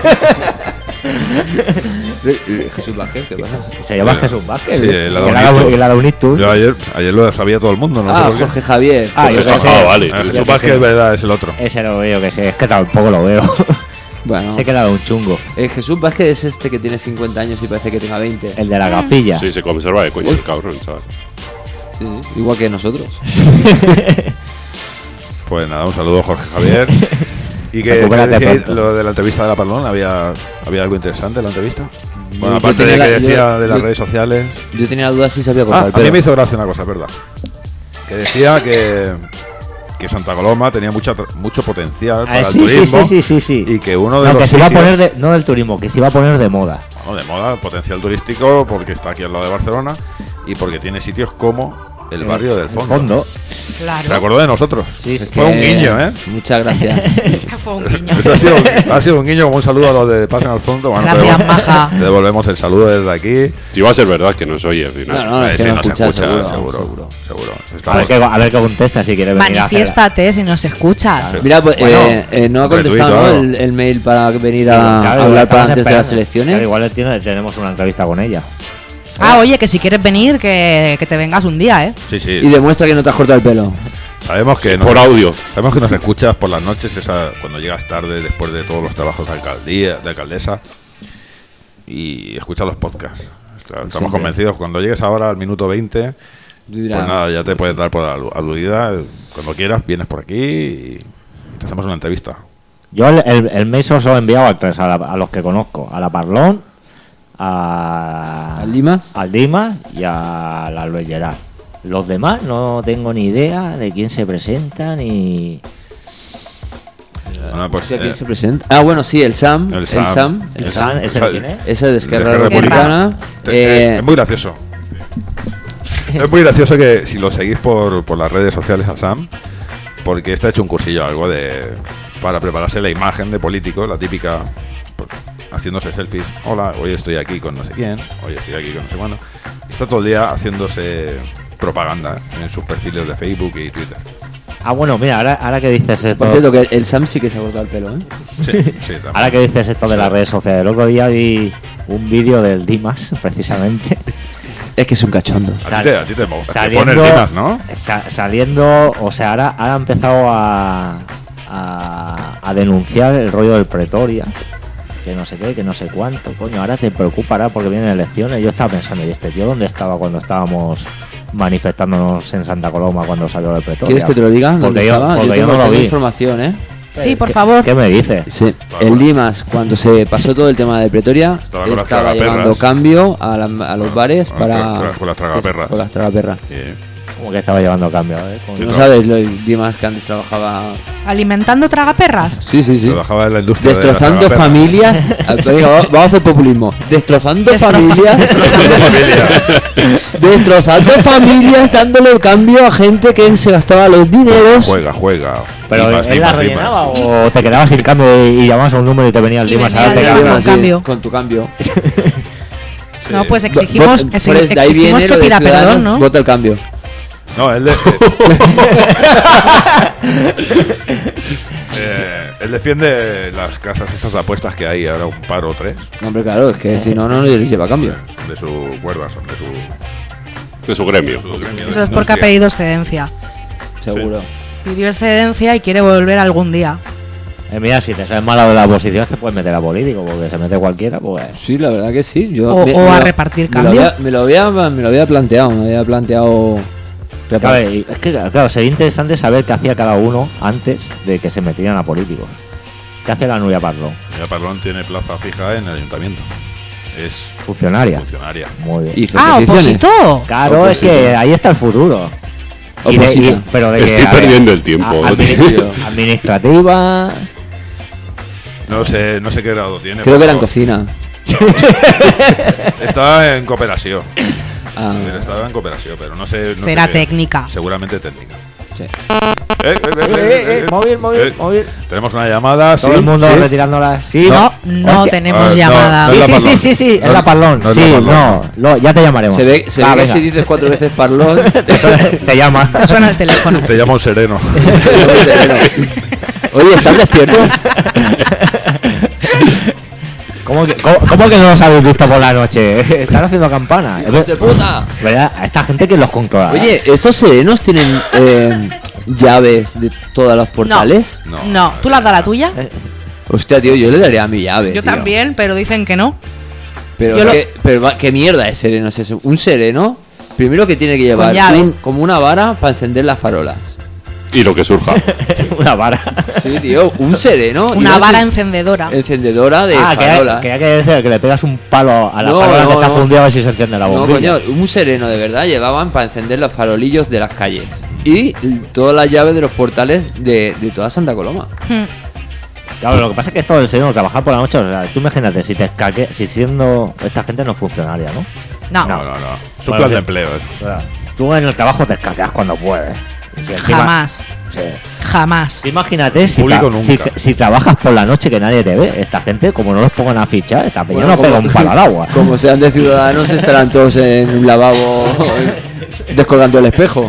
F: Eh, Jesús Vázquez, ¿qué pasa?
D: Se llama
C: Sí,
D: Jesús Vázquez.
C: sí,
D: ¿no?
C: el
D: Que
C: Adonis
D: era-
C: Tour.
D: el Adonis Tour.
C: Yo ayer, ayer lo sabía todo el mundo, no sé
F: Ah,
C: por qué.
F: Jorge Javier.
D: Ah, yo
E: Jorge
D: qué sé.
E: Ah, vale.
C: Ah,
D: Yo
C: Jesús
D: qué
C: Vázquez
D: sé.
C: es verdad, es el otro.
D: Ese lo veo, que sé, es que tampoco lo veo.
F: Bueno,
D: Se queda un chungo.
F: eh, Jesús Vázquez es este que tiene cincuenta años y parece que tenga veinte.
D: El de la gafilla.
E: Sí, se conserva de coño el cabrón, ¿sabes?
F: Sí, sí, igual que nosotros.
C: Pues nada, un saludo Jorge Javier. ¿Y que
D: Recupérate
C: decíais
D: pronto.
C: lo de la entrevista de la Parlón? ¿Había, ¿Había algo interesante en la entrevista? Bueno,
F: Yo
C: aparte de
F: tenía
C: que
F: la- yo-
C: decía de las
F: yo-
C: redes sociales.
F: Yo tenía la duda si se había
C: Ah,
F: cortado
C: a
F: el
C: mí
F: pelo.
C: me hizo gracia una cosa, es verdad. Que decía que, que Santa Coloma tenía mucha, mucho potencial
D: Ah,
C: para el
D: sí, sí,
C: turismo.
D: sí, sí, sí, sí.
C: Y que uno de
D: No,
C: los
D: que se iba a
C: sitios-
D: poner de, no del turismo, que se iba a poner de moda.
C: Bueno, de moda, potencial turístico, porque está aquí al lado de Barcelona y porque tiene sitios como el barrio del
D: El
C: fondo.
D: fondo.
G: Claro.
C: ¿Se acordó de nosotros?
D: Sí, sí.
C: Fue un
F: Que-
C: guiño, ¿eh?
F: Muchas gracias.
G: Fue un guiño.
C: Eso ha sido, ha sido un guiño como un saludo a los de Pasen al Fondo. Bueno,
G: Gracias,
C: te devol-
G: maja.
C: te devolvemos el saludo desde aquí.
E: Y va a ser verdad que no se oye al final.
F: No, no,
C: Eh,
F: es que
C: sí,
F: no
C: nos
F: escucha,
C: escucha,
F: seguro,
C: seguro,
F: seguro.
C: seguro.
D: A ver,
C: Estamos-
D: que, a ver qué contesta si quiere venir a hacer-
G: Manifiéstate si nos escuchas.
C: Sí.
F: Mira, pues
C: Bueno,
F: eh, eh, no ha contestado ¿no?
C: retuito,
F: el, el mail para venir a,
D: Claro,
F: a
D: igual
F: hablar para
D: estamos
F: antes de las
D: esperando.
F: elecciones.
D: Claro, igual tiene- tenemos una entrevista con ella.
G: Ah, oye, que si quieres venir, que, que te vengas un día, ¿eh?
C: Sí, sí.
F: Y demuestra que no te has cortado el pelo.
C: Sabemos que nos,
E: Por audio.
C: sabemos que nos escuchas por las noches, esa, cuando llegas tarde, después de todos los trabajos de alcaldía, de alcaldesa, y escucha los podcasts. O sea, estamos
F: Siempre.
C: convencidos, cuando llegues ahora al minuto veinte,
F: Dirá,
C: Pues nada, ya te puedes dar por alu- aludida. Cuando quieras, vienes por aquí y te hacemos una entrevista.
D: Yo el, el, el mail se os lo he enviado a tres, a, la- a los que conozco. A la Parlón, a...
F: ¿Al Dimas?
D: Al Dimas y a la Luis Gerard. Los demás no tengo ni idea de quién se presenta ni...
C: Bueno, pues,
F: O sea, ¿quién
C: eh,
F: se presenta? Ah, bueno, sí, el Sam.
C: El
F: El
C: Sam.
F: Sam.
D: ¿El
F: El
D: San?
F: Sam.
D: ¿Ese de quién es?
F: Ese de Esquerra
C: de Esquerra
F: Republicana.
C: Te-
F: Eh,
C: Es muy gracioso. Es muy gracioso que si lo seguís por, por las redes sociales a Sam, porque está hecho un cursillo algo de para prepararse la imagen de político, la típica, pues, haciéndose selfies. Hola, hoy estoy aquí con no sé quién, hoy estoy aquí con no sé cuándo. Está todo el día haciéndose propaganda en sus perfiles de Facebook y Twitter.
D: Ah, bueno, mira, ahora, ahora que dices esto...
F: por cierto, que el Sam sí que se ha cortado el pelo, ¿eh?
C: Sí, sí, también.
D: Ahora que dices esto de las redes sociales, el otro día vi un vídeo del Dimas, precisamente.
F: Es que es un cachondo.
C: A ti te, a ti te, mo- te
D: saliendo-
C: pone el Dimas, ¿no?
D: sa- saliendo, o sea, ahora, ahora ha empezado a, a, a denunciar el rollo del Pretoria, que no sé qué, que no sé cuánto, coño, ahora te preocupará porque vienen elecciones. Yo estaba pensando, ¿y este tío dónde estaba cuando estábamos manifestándonos en Santa Coloma cuando salió el Pretoria?
F: ¿Quieres que te lo diga? ¿Dónde
D: Porque yo,
F: estaba?
D: porque yo
F: tengo,
D: no lo
F: tengo
D: vi.
F: información, ¿eh?
G: Sí, por
D: ¿Qué-
G: favor.
D: ¿Qué me dices?
F: Sí, el Dimas, cuando se pasó todo el tema de Pretoria,
C: Estaba con las
F: estaba
C: tragaperras.
F: llevando cambio a, la- a los bares
C: Con las
F: para.
C: tra- con las tragaperras.
F: Con las tragaperras.
C: Sí.
D: Como que estaba llevando cambio, ¿eh? Como-
F: ¿No sabes lo del Dimas que antes trabajaba?
G: ¿Alimentando tragaperras?
F: Sí, sí, sí.
C: Trabajaba en la industria de las
F: Destrozando
C: tragaperras.
F: familias. Venga, va- vamos a hacer populismo. Destrozando
G: Destro-
F: familias. Destrozando familias, dándole cambio a gente que se gastaba los dineros.
C: Juega, juega.
D: Pero
C: Dimas,
D: él la
C: Dimas, Dimas.
D: rellenaba o te quedabas sin cambio y, y llamabas a un número y te venía el
G: Y
D: Dimas a
G: venía
D: darte
G: el
D: cambio.
G: Dimas.
F: Sí,
G: cambio.
F: con tu cambio.
G: No, pues
C: Sí.
G: exigimos,
F: Vot-
G: exi-
F: por el- de ahí
G: exigimos
F: viene
G: que
F: lo de
G: pida
F: Ciudadanos,
G: perdón, ¿no?
F: Vota el cambio.
C: No, él, de- eh, él defiende las casas estas de apuestas que hay ahora, un par o tres.
F: No, hombre, claro, es que si no, no les lleva cambio.
C: Son de su cuerda, son de su,
E: De su gremio.
C: de su gremio de
G: Eso es porque ha
C: industria.
G: pedido excedencia.
F: Seguro.
G: Pidió excedencia y quiere volver algún día.
D: Eh, mira, si te sabes malo de la oposición, te puedes meter a político, porque se mete cualquiera, pues.
F: Sí, la verdad que sí. Yo
G: O-
F: me-
G: o
F: me
G: a
F: lo-
G: repartir
F: me lo
G: cambio.
F: había- Me lo había, me lo había planteado, me había planteado.
D: Claro, y es que, claro, sería interesante saber qué hacía cada uno antes de que se metieran a políticos. ¿Qué hace la Nuria Parlón?
C: Ella Parlón tiene plaza fija en el ayuntamiento. Es
D: Funcionaria.
C: funcionaria.
D: Muy bien.
F: Hizo
G: Ah,
F: oposiciones.
G: opositó.
D: Claro, es que
F: Oposita.
D: ahí está el futuro. Y de-
F: Oposita.
D: y- pero de que,
E: Estoy
D: a ver,
E: perdiendo el tiempo.
D: a- administ- administrativa.
C: No sé, no sé qué grado tiene.
F: Creo que era en
C: pero
F: cocina.
C: Estaba en cooperación.
F: Ah,
C: Estaba en cooperación, pero no sé. no sé
G: Será
C: qué.
G: técnica.
C: Seguramente técnica.
F: sí.
C: Eh, eh, eh,
D: Eh,
C: eh,
D: eh,
C: eh,
D: móvil, móvil,
C: eh,
D: móvil.
C: Tenemos una llamada.
D: Todo
C: sí,
D: el mundo
C: sí.
D: retirándola. Sí,
G: No,
D: no.
G: no
D: Hostia.
G: tenemos
C: Ah, no,
G: llamada.
C: no
D: Sí,
C: es la
D: sí, sí,
C: Parlón.
D: sí, sí,
C: No-
D: es la Parlón.
C: no es
D: Sí,
C: la Parlón.
D: no, lo- ya te llamaremos.
F: Se ve, se
D: Va,
F: ve que
D: venga.
F: si dices cuatro veces parlón.
D: te llama.
G: Suena el teléfono.
C: Te llama un sereno.
F: Oye, ¿estás despierto?
D: ¿Cómo que, cómo, cómo que no los habéis visto por la noche? Están haciendo campana.
F: ¡Hijos de puta!
D: ¿Verdad? A esta gente que los controla.
F: Oye, ¿estos serenos tienen eh, llaves de todos los portales?
C: No,
G: No, ¿tú le has dado la tuya?
F: Hostia, tío, yo le daría mi llave.
G: Yo
F: tío.
G: también, pero dicen que no.
F: Pero,
G: Yo
F: es
G: lo-
F: que- pero va- ¿qué mierda es sereno? Es eso? Un sereno, primero que tiene que llevar
G: llave.
F: un- como una vara para encender las farolas.
E: Y lo que surja.
D: Una vara.
F: Sí, tío, un sereno. y
G: Una vara
F: encen-
G: encendedora.
F: encendedora de
D: Ah, que hay,
F: farolas.
D: que hay que decir que le pegas un palo a la
F: No,
D: farola
F: no,
D: que está
F: no.
D: fundida a ver si se enciende la
F: No,
D: bombilla.
F: coño, un sereno de verdad llevaban para encender los farolillos de las calles. Y todas las llaves de los portales de, de toda Santa Coloma.
G: Hmm.
D: Claro, lo que pasa es que esto del sereno, trabajar por la noche, o sea, tú imagínate, si te escaque, si siendo esta gente no es funcionaria, ¿no?
G: No,
C: No, no, no. Es un
D: Bueno,
C: plan
D: sí.
C: de empleo eso.
D: O sea, tú en el trabajo te escaqueas cuando puedes. Y si encima-
G: jamás.
D: sí.
G: Jamás.
D: Tú imagínate si,
C: Público
D: tra- si,
C: nunca.
D: te- si trabajas por la noche que nadie te ve. Esta gente, como no los pongan a fichar, esta peña
F: Bueno,
D: no pega
F: como-
D: un palo al agua.
F: Como sean de ciudadanos, estarán todos en un lavabo descolgando el espejo.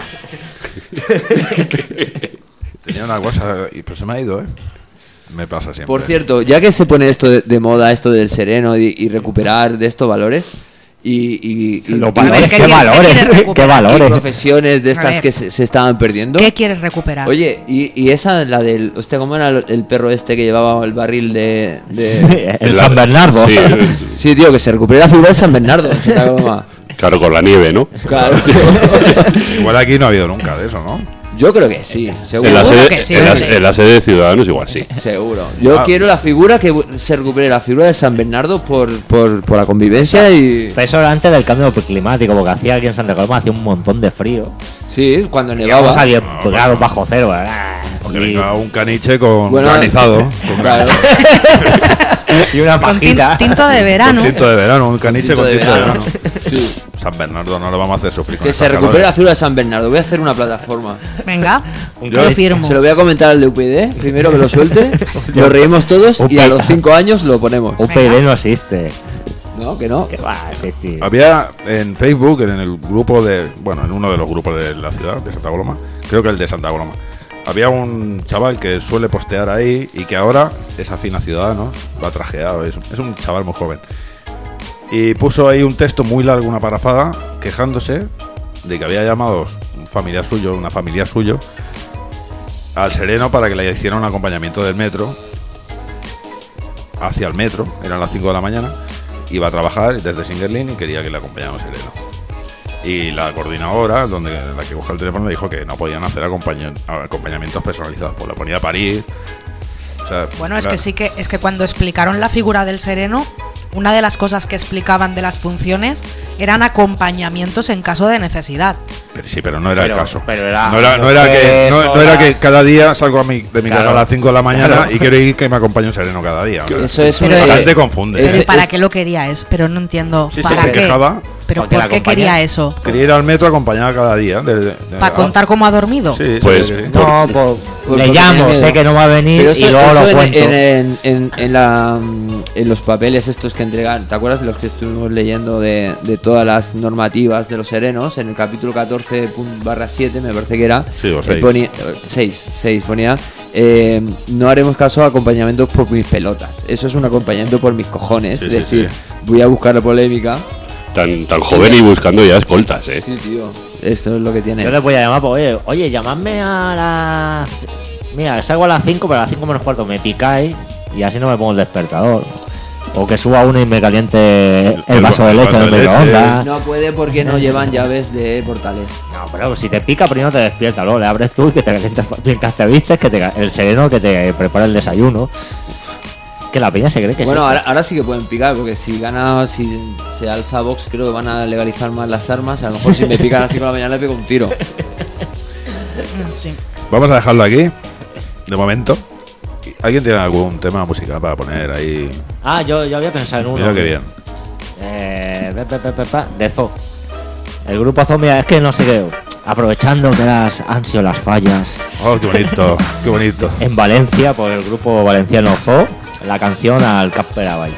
C: Tenía una cosa, y pues se me ha ido, ¿eh? Me pasa siempre.
F: Por cierto, ya que se pone esto de, de moda, esto del sereno y, y recuperar de estos valores y, y, y-
D: Los
F: y-
D: valores,
G: ¿qué
D: qué,
G: quieres- qué
D: valores,
G: quieres
D: qué
G: recuperar?
F: y
D: valores.
F: profesiones de
G: A
F: estas
G: ver.
F: que se, se estaban perdiendo.
G: ¿Qué quieres recuperar?
F: Oye, y, y esa, la del. Hostia, ¿cómo era el, el perro este que llevaba el barril de. de-
D: el
E: La-
D: San Bernardo.
E: Sí,
F: Sí, tío, que se recupere la figura de San Bernardo. en Santa Coloma.
E: Claro, con la nieve, ¿no?
F: Claro.
C: Igual aquí no ha habido nunca de eso, ¿no?
F: Yo creo que sí, seguro.
E: En la, sede,
G: que sí,
E: en, la,
G: sí.
E: en la sede de Ciudadanos igual sí.
F: Seguro. Yo
C: Ah.
F: quiero la figura, que se recupere la figura de San Bernardo por, por, por la convivencia y...
D: Pero eso era antes del cambio climático, porque hacía aquí en Santa Coloma hacía un montón de frío.
F: Sí, cuando
D: Llegamos
F: nevaba.
D: a diez
C: No,
D: grados
C: pues no.
D: bajo cero. ¿verdad?
C: Porque
D: Y,
C: venga un caniche con
F: Bueno,
C: granizado.
F: Claro.
D: y una
G: Con tin-
D: pajita.
G: tinto de verano.
C: Con tinto de verano, un caniche
F: Tinto
C: con
F: de
C: tinto de
F: verano.
C: verano.
F: Sí.
C: San Bernardo no lo vamos a hacer sufrir con
F: Que
C: estas
F: se recupere la
C: calores.
F: figura de San Bernardo. Voy a hacer una plataforma.
G: Venga,
C: Yo-
G: yo firmo.
F: Se lo voy a comentar al de U P D, primero que lo suelte. Lo reímos todos y a los cinco años lo ponemos.
D: U P D no existe.
F: No, que no.
D: Que va a existir.
C: Había en Facebook, en el grupo de. Bueno, en uno de los grupos de la ciudad, de Santa Coloma, creo que el de Santa Coloma, había un chaval que suele postear ahí y que ahora es afín a Ciudadanos, lo ha trajeado, es, es un chaval muy joven. Y puso ahí un texto muy largo, una parafada, quejándose de que había llamado un familiar suyo, una familia suyo, al Sereno para que le hiciera un acompañamiento del metro hacia el metro, eran las cinco de la mañana, iba a trabajar desde Singerlin y quería que le acompañara un Sereno. Y la coordinadora, donde la que coge el teléfono, le dijo que no podían hacer acompaña- acompañamientos personalizados, pues le ponía a parir. O sea,
G: Bueno, es
C: la-
G: que sí que es que cuando explicaron la figura del sereno, una de las cosas que explicaban de las funciones eran acompañamientos en caso de necesidad.
C: Pero sí, pero no era
D: Pero-
C: el caso.
D: pero era
C: no era, no era que,
D: tres
C: no, no era que
D: horas.
C: cada día salgo a mi, de mi casa
D: Claro.
C: a las cinco de la mañana
D: Claro.
C: y quiero ir que me acompañe un sereno cada día. ¿no?
F: Eso es
G: Pero-
F: una...
C: Bastante confunde.
F: es-
G: Pero ¿y para
F: es-
G: qué lo quería? Es, pero no entiendo.
C: Sí, sí,
G: ¿Para
C: se
G: qué?
C: quejaba.
G: Pero
D: Porque
G: ¿por
D: la
G: qué
D: acompaña.
G: quería eso?
C: Quería ir al metro acompañada cada día. de- de- de-
G: ¿Para
C: ah,
G: contar cómo ha dormido?
C: Sí, sí,
E: Pues,
C: sí, sí.
D: No, pues,
F: Por-
D: le
F: porque
D: llamo,
F: tiene
D: sé
F: miedo.
D: que no va a venir
F: Pero eso,
D: y luego
F: eso
D: lo
F: en,
D: cuento.
F: en, en, en- en la, mm, en los papeles estos que entregan, ¿te acuerdas los que estuvimos leyendo de, de todas las normativas de los serenos? En el capítulo catorce barra siete, me parece que era.
C: Sí, o
F: eh,
C: seis.
F: ponía- eh, seis, seis ponía. eh, no haremos caso a acompañamientos por mis pelotas. Eso es un acompañamiento por mis cojones.
C: Sí,
F: es
C: sí,
F: decir,
C: sí.
F: voy a buscar la polémica.
E: Tan, tan joven y buscando ya escoltas, ¿eh?
F: Sí, tío. Esto es lo que tiene.
D: Yo les voy a llamar, pues, oye, oye, llamadme a las. Mira, salgo a las cinco, pero a las cinco menos cuarto me picáis y así no me pongo el despertador. O que suba uno y me caliente el,
C: El
D: vaso
C: va-
D: de
C: el
D: leche
C: vaso
D: en el
C: de leche.
D: microondas.
F: No puede porque no llevan llaves de portales.
D: No, pero si te pica, primero te despierta, luego le abres tú y que te calientes mientras te vistes, que te, ca- el sereno que te prepara el desayuno. Que la peña se cree que
F: Bueno,
D: sí.
F: ahora, ahora sí que pueden picar, porque si gana, si se alza Vox, creo que van a legalizar más las armas. A lo mejor si me pican a las cinco de la mañana le pego un tiro.
G: Sí.
C: Vamos a dejarlo aquí, de momento. ¿Alguien tiene algún tema musical para poner ahí?
D: Ah, yo, yo había pensado en uno.
C: Mira qué bien.
D: Eh, pe, pe, pe, pe, pe, de Zoo. El grupo Zoo, mira, es que no sé qué. Aprovechando que las han sido las fallas
C: Oh, qué bonito, qué bonito.
D: en Valencia por el grupo valenciano Zoo, la canción al Casper Avall.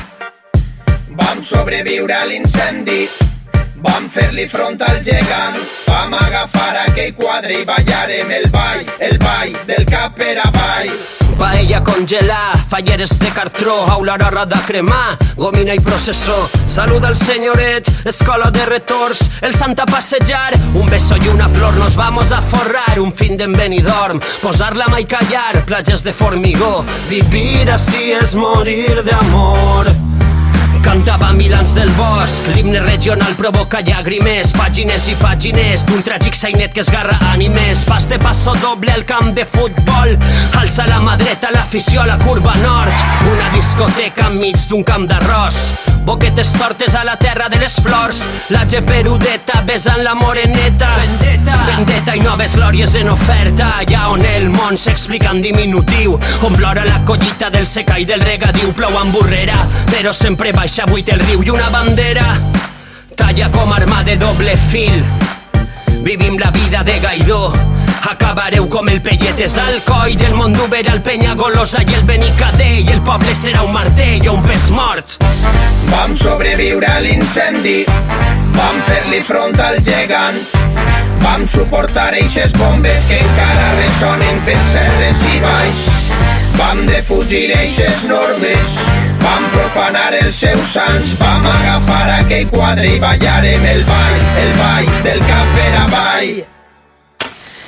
H: Vam sobreviure a l'incendi, vam fer-li front al gegant, vam agafar aquell quadre i ballarem el ball, el ball del cap per avall.
I: Paella congelar, falleres de cartró, aulararra de cremar, gomina i processó. Saluda el senyoret, escola de retorns, el sant a passejar, un beso y una flor, nos vamos a forrar, un fin d'en Benidorm, posar la mà i callar, platges de formigó, vivir así es morir de amor. Cantava Milans del Bosc, l'himne regional provoca llàgrimes, pàgines i pàgines d'un tràgic sainet que esgarra ànimes. Pas de passo doble al camp de futbol, alça la mà dreta l'afició a la curva nord, una discoteca enmig d'un camp d'arròs, boquetes tortes a la terra de les flors, la geperudeta besant la moreneta, vendetta, vendetta i noves glòries en oferta, allà on el món s'explica en diminutiu, on plora la collita del secà i del regadiu, plou amb burrera, però sempre baixa buit el riu i una bandera talla com arma de doble fil. Vivim la vida de Gaidó, acabareu com el Pelletes al coll del Mondúber al Penyagolosa i el Benicadell, el poble serà un martell o un pes mort.
H: Vam sobreviure a l'incendi, vam fer-li front al gegant, vam suportar eixes bombes que encara ressonen per serres i baix. Vam defugir eixes normes, vam profanar els seus sants, vam agafar aquell quadre i ballarem el ball, el ball del cap per avall.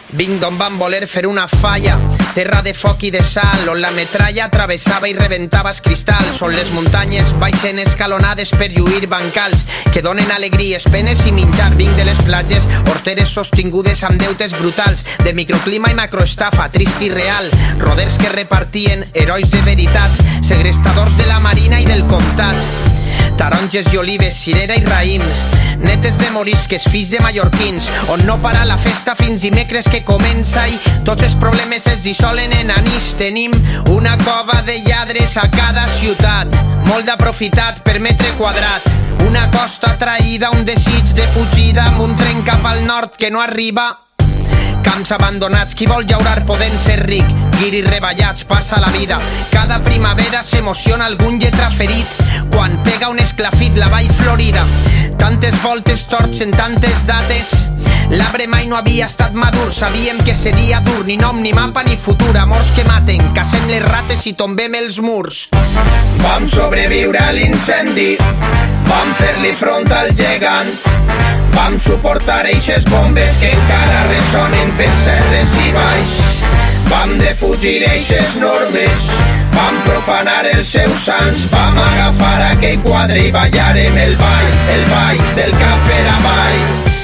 H: Vinc d'on van voler fer una falla, terra de foc i de sal, on la metralla travessava i reventava els cristalls, on les muntanyes baixen escalonades per lluir bancals que donen alegries, penes i menjar. Vinc de les platges, horteres sostingudes amb deutes brutals, de microclima i macroestafa, trist i real, roders que repartien herois de veritat, segrestadors de la marina i del comtat, taronges i olives, cirera i raïm, netes de morisques, fills de mallorquins, on no para la festa fins dimecres que comença i tots els problemes es dissolen en anís. Tenim una cova de lladres a cada ciutat, molt d'aprofitat per metre quadrat, una costa traïda, un desig de fugida amb un tren cap al nord que no arriba. Camps abandonats, qui vol llaurar podent ser ric, guiris reballats, passa la vida. Cada primavera s'emociona algun lletraferit quan pega un esclafit la vall florida. Tantes voltes torts en tantes dates, l'arbre mai no havia estat madur, sabíem que seria dur, ni nom, ni mapa, ni futur, amors que maten, cacem les rates i tombem els murs.
J: Vam sobreviure a l'incendi, vam fer-li front al gegant, vam suportar eixes bombes que encara ressonen per serres i baix. Vam defugir eixes normes, vam profanar els seus sants, vam agafar aquell quadre i ballarem el ball, el ball del cap per avall.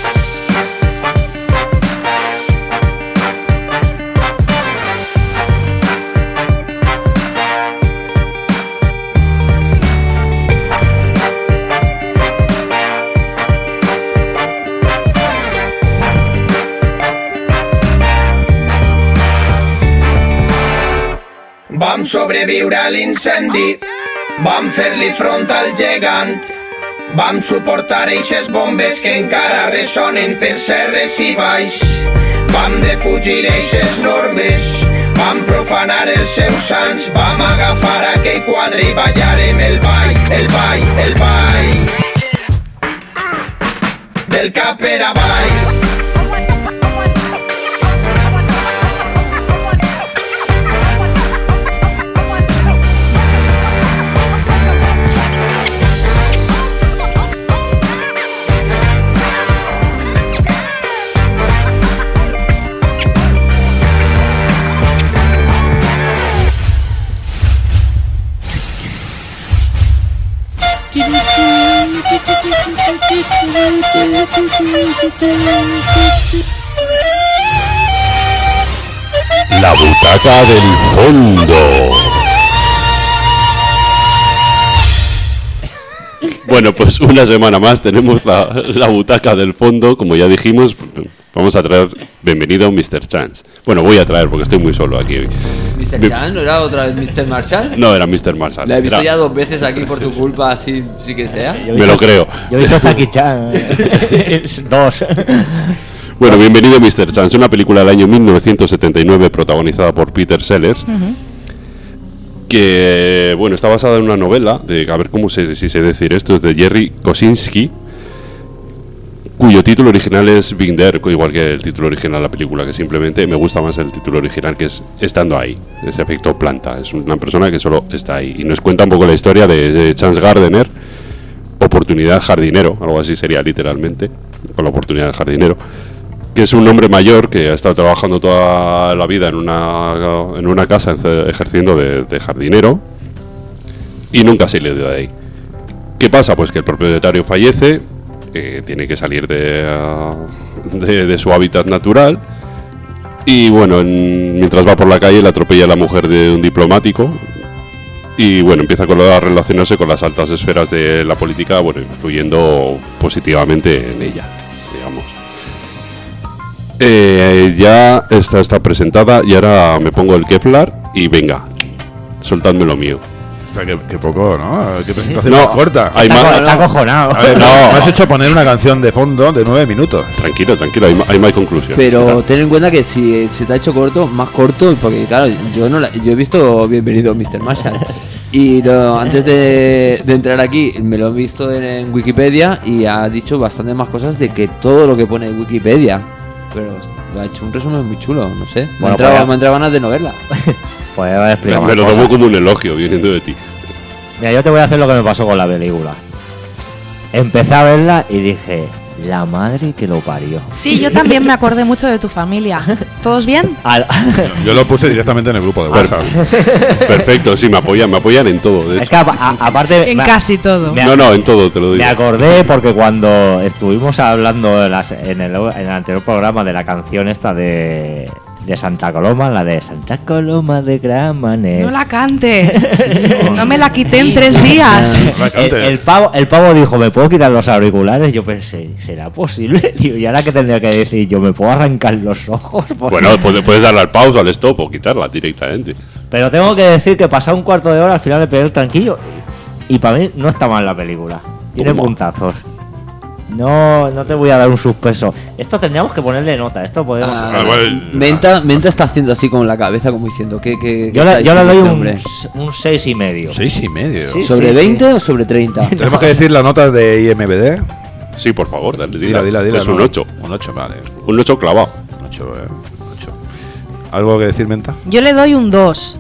J: Vam sobreviure a l'incendi, vam fer-li front al gegant, vam suportar eixes bombes que encara ressonen per serres i baix. Vam defugir eixes normes, vam profanar els seus sants, vam agafar aquell quadre i ballarem el ball, el ball, el ball del cap per avall.
E: La butaca del fondo. Bueno, pues una semana más tenemos la, la butaca del fondo. Como ya dijimos, vamos a traer bienvenido a mister Chance. Bueno, voy a traer porque estoy muy solo aquí.
F: ¿mister Chance? ¿No era otra vez mister Marshall?
E: No, era mister Marshall.
F: La he visto
E: era...
F: ya dos veces aquí por tu culpa, así sí que sea.
E: Me lo creo.
D: Yo he visto Jackie Chan. Dos.
E: Bueno, bienvenido a mister Chance, una película del año mil novecientos setenta y nueve protagonizada por Peter Sellers. Uh-huh. Que, bueno, está basada en una novela de, a ver cómo se, si sé decir esto, es de Jerry Kosinski, cuyo título original es Being There, igual que el título original de la película, que simplemente me gusta más el título original, que es Estando ahí, ese efecto planta. Es una persona que solo está ahí. Y nos cuenta un poco la historia de, de Chance Gardner, oportunidad jardinero, algo así sería literalmente, con la oportunidad del jardinero, que es un hombre mayor que ha estado trabajando toda la vida en una, en una casa ejerciendo de, de jardinero y nunca se le dio de ahí. ¿Qué pasa? Pues que el propietario fallece, eh, tiene que salir de, uh, de, de su hábitat natural y bueno, en, mientras va por la calle le atropella a la mujer de un diplomático y bueno, empieza a relacionarse con las altas esferas de la política, bueno, influyendo positivamente en ella, digamos. Eh, ya está, está presentada y ahora me pongo el Kevlar y venga, soltadme lo mío.
C: O sea, que, que poco, ¿no? ¿Qué presentación
E: no,
C: más corta?
E: Hay
D: está,
E: más,
D: está acojonado.
C: A ver, no,
E: no.
C: me has hecho poner una canción de fondo de nueve minutos.
E: Tranquilo, tranquilo, hay, hay más conclusión.
F: Pero ten en cuenta que si se te ha hecho corto, más corto, porque claro, yo no la, yo he visto Bienvenido mister Marshall. Y lo, antes de, de entrar aquí me lo he visto en, en Wikipedia y ha dicho bastante más cosas de que todo lo que pone en Wikipedia. Pero ha hecho un resumen muy chulo, no sé. Me, bueno, ha, entrado, pues, me ha entrado ganas de no verla.
D: Pues a explicar
E: me, me lo tomo como un elogio viniendo de ti.
D: Mira, yo te voy a hacer lo que me pasó con la película. Empecé a verla y dije, La madre que lo parió.
G: Sí, yo también me acordé mucho de tu familia. ¿Todos bien?
D: Al-
C: Yo lo puse directamente en el grupo de WhatsApp.
E: Perfecto, sí, me apoyan, me apoyan en todo. De
D: es
E: hecho.
D: que a- a- aparte...
G: En
D: me-
G: casi todo.
D: me-
E: No, no, en todo te lo digo.
D: Me acordé porque cuando estuvimos hablando en, las- en el, en el anterior programa de la canción esta de, de Santa Coloma, la de Santa Coloma de Gramanet.
G: No la cantes. No me la quité en tres días.
D: El, el pavo, el pavo dijo, ¿me puedo quitar los auriculares? Yo pensé, ¿será posible? Digo, ¿y ahora qué tendría que decir? ¿Yo me puedo arrancar los ojos? Porque-
E: Bueno, puedes, puedes darle al pause, al stop o quitarla directamente.
D: Pero tengo que decir que pasado un cuarto de hora al final le pegué el tranquillo. Y para mí no está mal la película. Tiene
E: ¿Cómo?
D: puntazos. No, no te voy a dar un suspenso. Esto tendríamos que ponerle nota. Esto podemos.
F: Ah,
C: Ah, bueno,
F: Menta, Menta está haciendo así con la cabeza, como diciendo, ¿qué, qué, qué
D: yo
F: está
D: le, yo le
F: diciendo
D: doy
F: este
D: un,
F: hombre?
D: s- un seis y medio.
C: Seis y medio.
D: Sí.
F: ¿Sobre veinte o sobre treinta?
C: Tenemos que decir la nota de I M D B.
E: Sí, por favor, dale,
C: Dila, dila, dila.
E: Es un
C: no.
E: ocho.
C: Un ocho, vale.
E: Un ocho clavado.
C: Un ocho, eh. ocho. ¿Algo que decir, Menta?
G: Yo le doy un dos.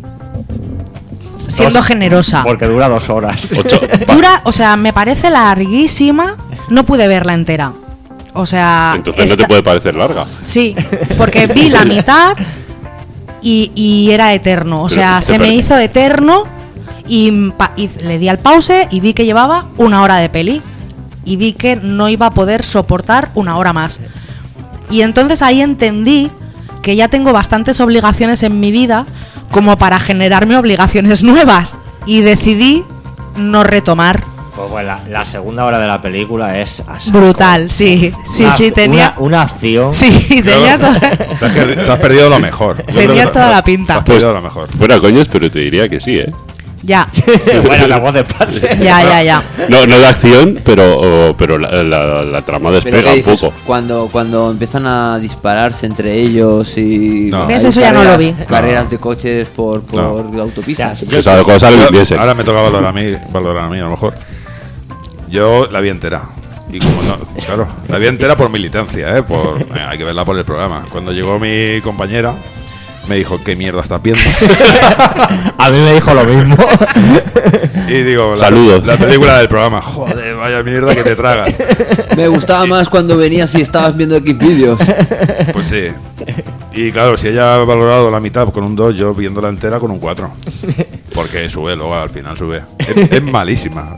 G: Siendo
D: Dos,
G: generosa.
D: Porque dura dos horas.
E: ocho.
G: Dura, o sea, me parece larguísima. No pude verla entera. O sea.
E: Entonces no
G: esta-
E: te puede parecer larga.
G: Sí, porque vi la mitad y, y era eterno. O
E: Pero
G: sea,
E: te
G: se me
E: pare-
G: hizo eterno y, pa- y le di al pause y vi que llevaba una hora de peli. Y vi que no iba a poder soportar una hora más. Y entonces ahí entendí que ya tengo bastantes obligaciones en mi vida como para generarme obligaciones nuevas. Y decidí no retomar.
D: Pues bueno, la, la segunda hora de la película es asco.
G: Brutal, sí. Sí,
D: Una-
G: sí, tenía.
D: Una, una acción.
G: Sí, tenía,
C: Creo-
G: toda,
C: Te has, perdi- te has perdido lo mejor. Yo creo
G: tenía
C: que te-
G: toda la
C: Te
G: pinta.
C: has perdido lo mejor.
E: Fuera coños, pero te diría que sí, ¿eh?
G: Ya,
D: Bueno, la voz de pase.
G: ya, ya, ya.
E: No, no de acción, pero, o- pero la, la- la trama
F: ¿Pero
E: despega
F: qué
E: un
F: dices?
E: poco.
F: Cuando, cuando empiezan a dispararse entre ellos y...
C: No.
G: ¿Ves?
F: hay
G: Eso ya no lo vi.
F: Carreras de coches por, por
D: O
F: autopistas.
D: sea,
E: Que esa cosa le vendiese.
C: Ahora me toca valorar a mí, valorar a mí a lo mejor. Yo la vi entera. Y como no, claro, la vi entera por militancia, ¿eh? Por, eh, hay que verla por el programa. Cuando llegó mi compañera, me dijo, ¿qué mierda estás viendo?
D: A mí me dijo lo mismo.
C: Y digo, la,
E: Saludos.
C: la película del programa. Joder, vaya mierda que te tragas.
F: Me gustaba más cuando venías y estabas viendo X vídeos.
C: Pues sí. Y claro, si ella ha valorado la mitad con un dos, yo viéndola entera con un cuatro. Porque sube, luego al final sube. Es, es malísima.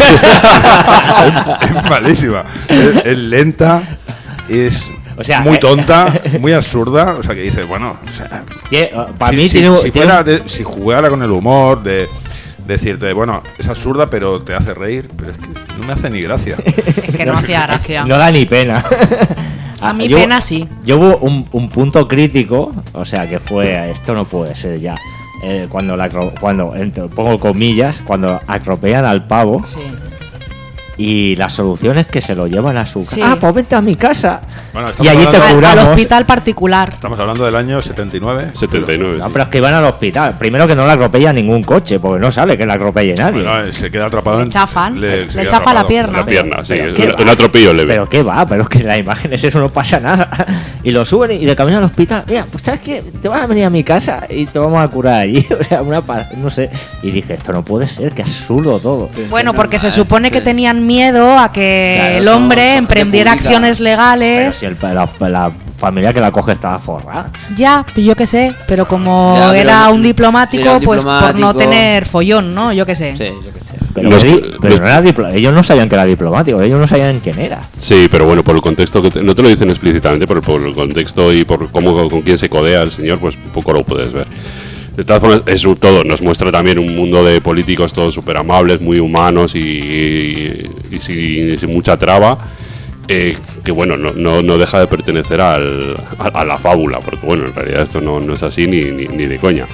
C: es, es malísima. Es, es lenta, es
D: O sea,
C: muy
D: eh,
C: tonta, muy absurda. O sea, que dices, bueno, o sea,
D: Para
C: si,
D: mí
C: si-
D: tiene,
C: si
D: tiene-
C: fuera de- si jugara con el humor de decirte, bueno, es absurda, pero te hace reír. Pero es que no me hace ni gracia.
G: Es que no hacía gracia.
D: no da ni pena.
G: A mí
D: Yo-
G: pena sí.
D: Yo hubo un, un punto crítico, o sea, que fue, esto no puede ser ya. Eh, cuando la acro- cuando entre- pongo comillas, cuando atropellan al pavo
G: Sí.
D: y la solución es que se lo llevan a su casa.
G: Sí.
D: Ah, pues vente a mi casa.
C: Bueno,
D: Y
C: estamos
D: allí te
C: hablando-
G: Al, al
D: curamos.
G: hospital particular.
C: Estamos hablando del año setenta y nueve.
E: setenta y nueve.
D: No,
E: sí.
D: pero es que iban al hospital. Primero que no le atropella ningún coche, porque no sale que le atropelle nadie.
C: Bueno, eh, se queda atrapado
G: Le
C: en-
G: chafan,
C: se
G: le
C: queda
G: chafa la
C: atrapado.
G: pierna.
E: La pierna, sí.
D: Pero qué
E: Un,
D: va.
E: un atropello leve.
D: Pero qué va, pero es que en las imágenes eso no pasa nada. Y lo suben y de camino al hospital. Mira, pues sabes que te vas a venir a mi casa y te vamos a curar allí. O sea, una pa- no sé. Y dije, esto no puede ser, que absurdo todo.
G: Bueno, porque se
F: normal,
G: supone que
F: sí.
G: tenían miedo a que
F: Claro,
G: el
F: son-
G: hombre
F: son
G: emprendiera
F: gente pública.
G: acciones
D: Pero
G: legales.
D: si el- la, la familia que la coge estaba forrada.
G: Ya, pues yo qué sé, pero como
F: Ya, pero
G: era un
F: era
G: diplomático,
F: un
G: pues por no
F: diplomático.
G: tener follón, ¿no? Yo qué sé.
F: Sí, yo qué sé.
D: Pero,
E: Los-
D: que di- pero
E: los-
D: no era diplo- ellos no sabían que era diplomático, ellos no sabían quién era.
E: Sí, pero bueno, por el contexto, que te- no te lo dicen explícitamente, pero por el contexto y por cómo con quién se codea el señor, pues un poco lo puedes ver. De todas formas, eso todo nos muestra también un mundo de políticos todos súper amables, muy humanos y, y- y sin, sin mucha traba, eh, que bueno, no, no, no deja de pertenecer al, a, a la fábula, porque bueno, en realidad esto no, no es así ni, ni, ni de coña.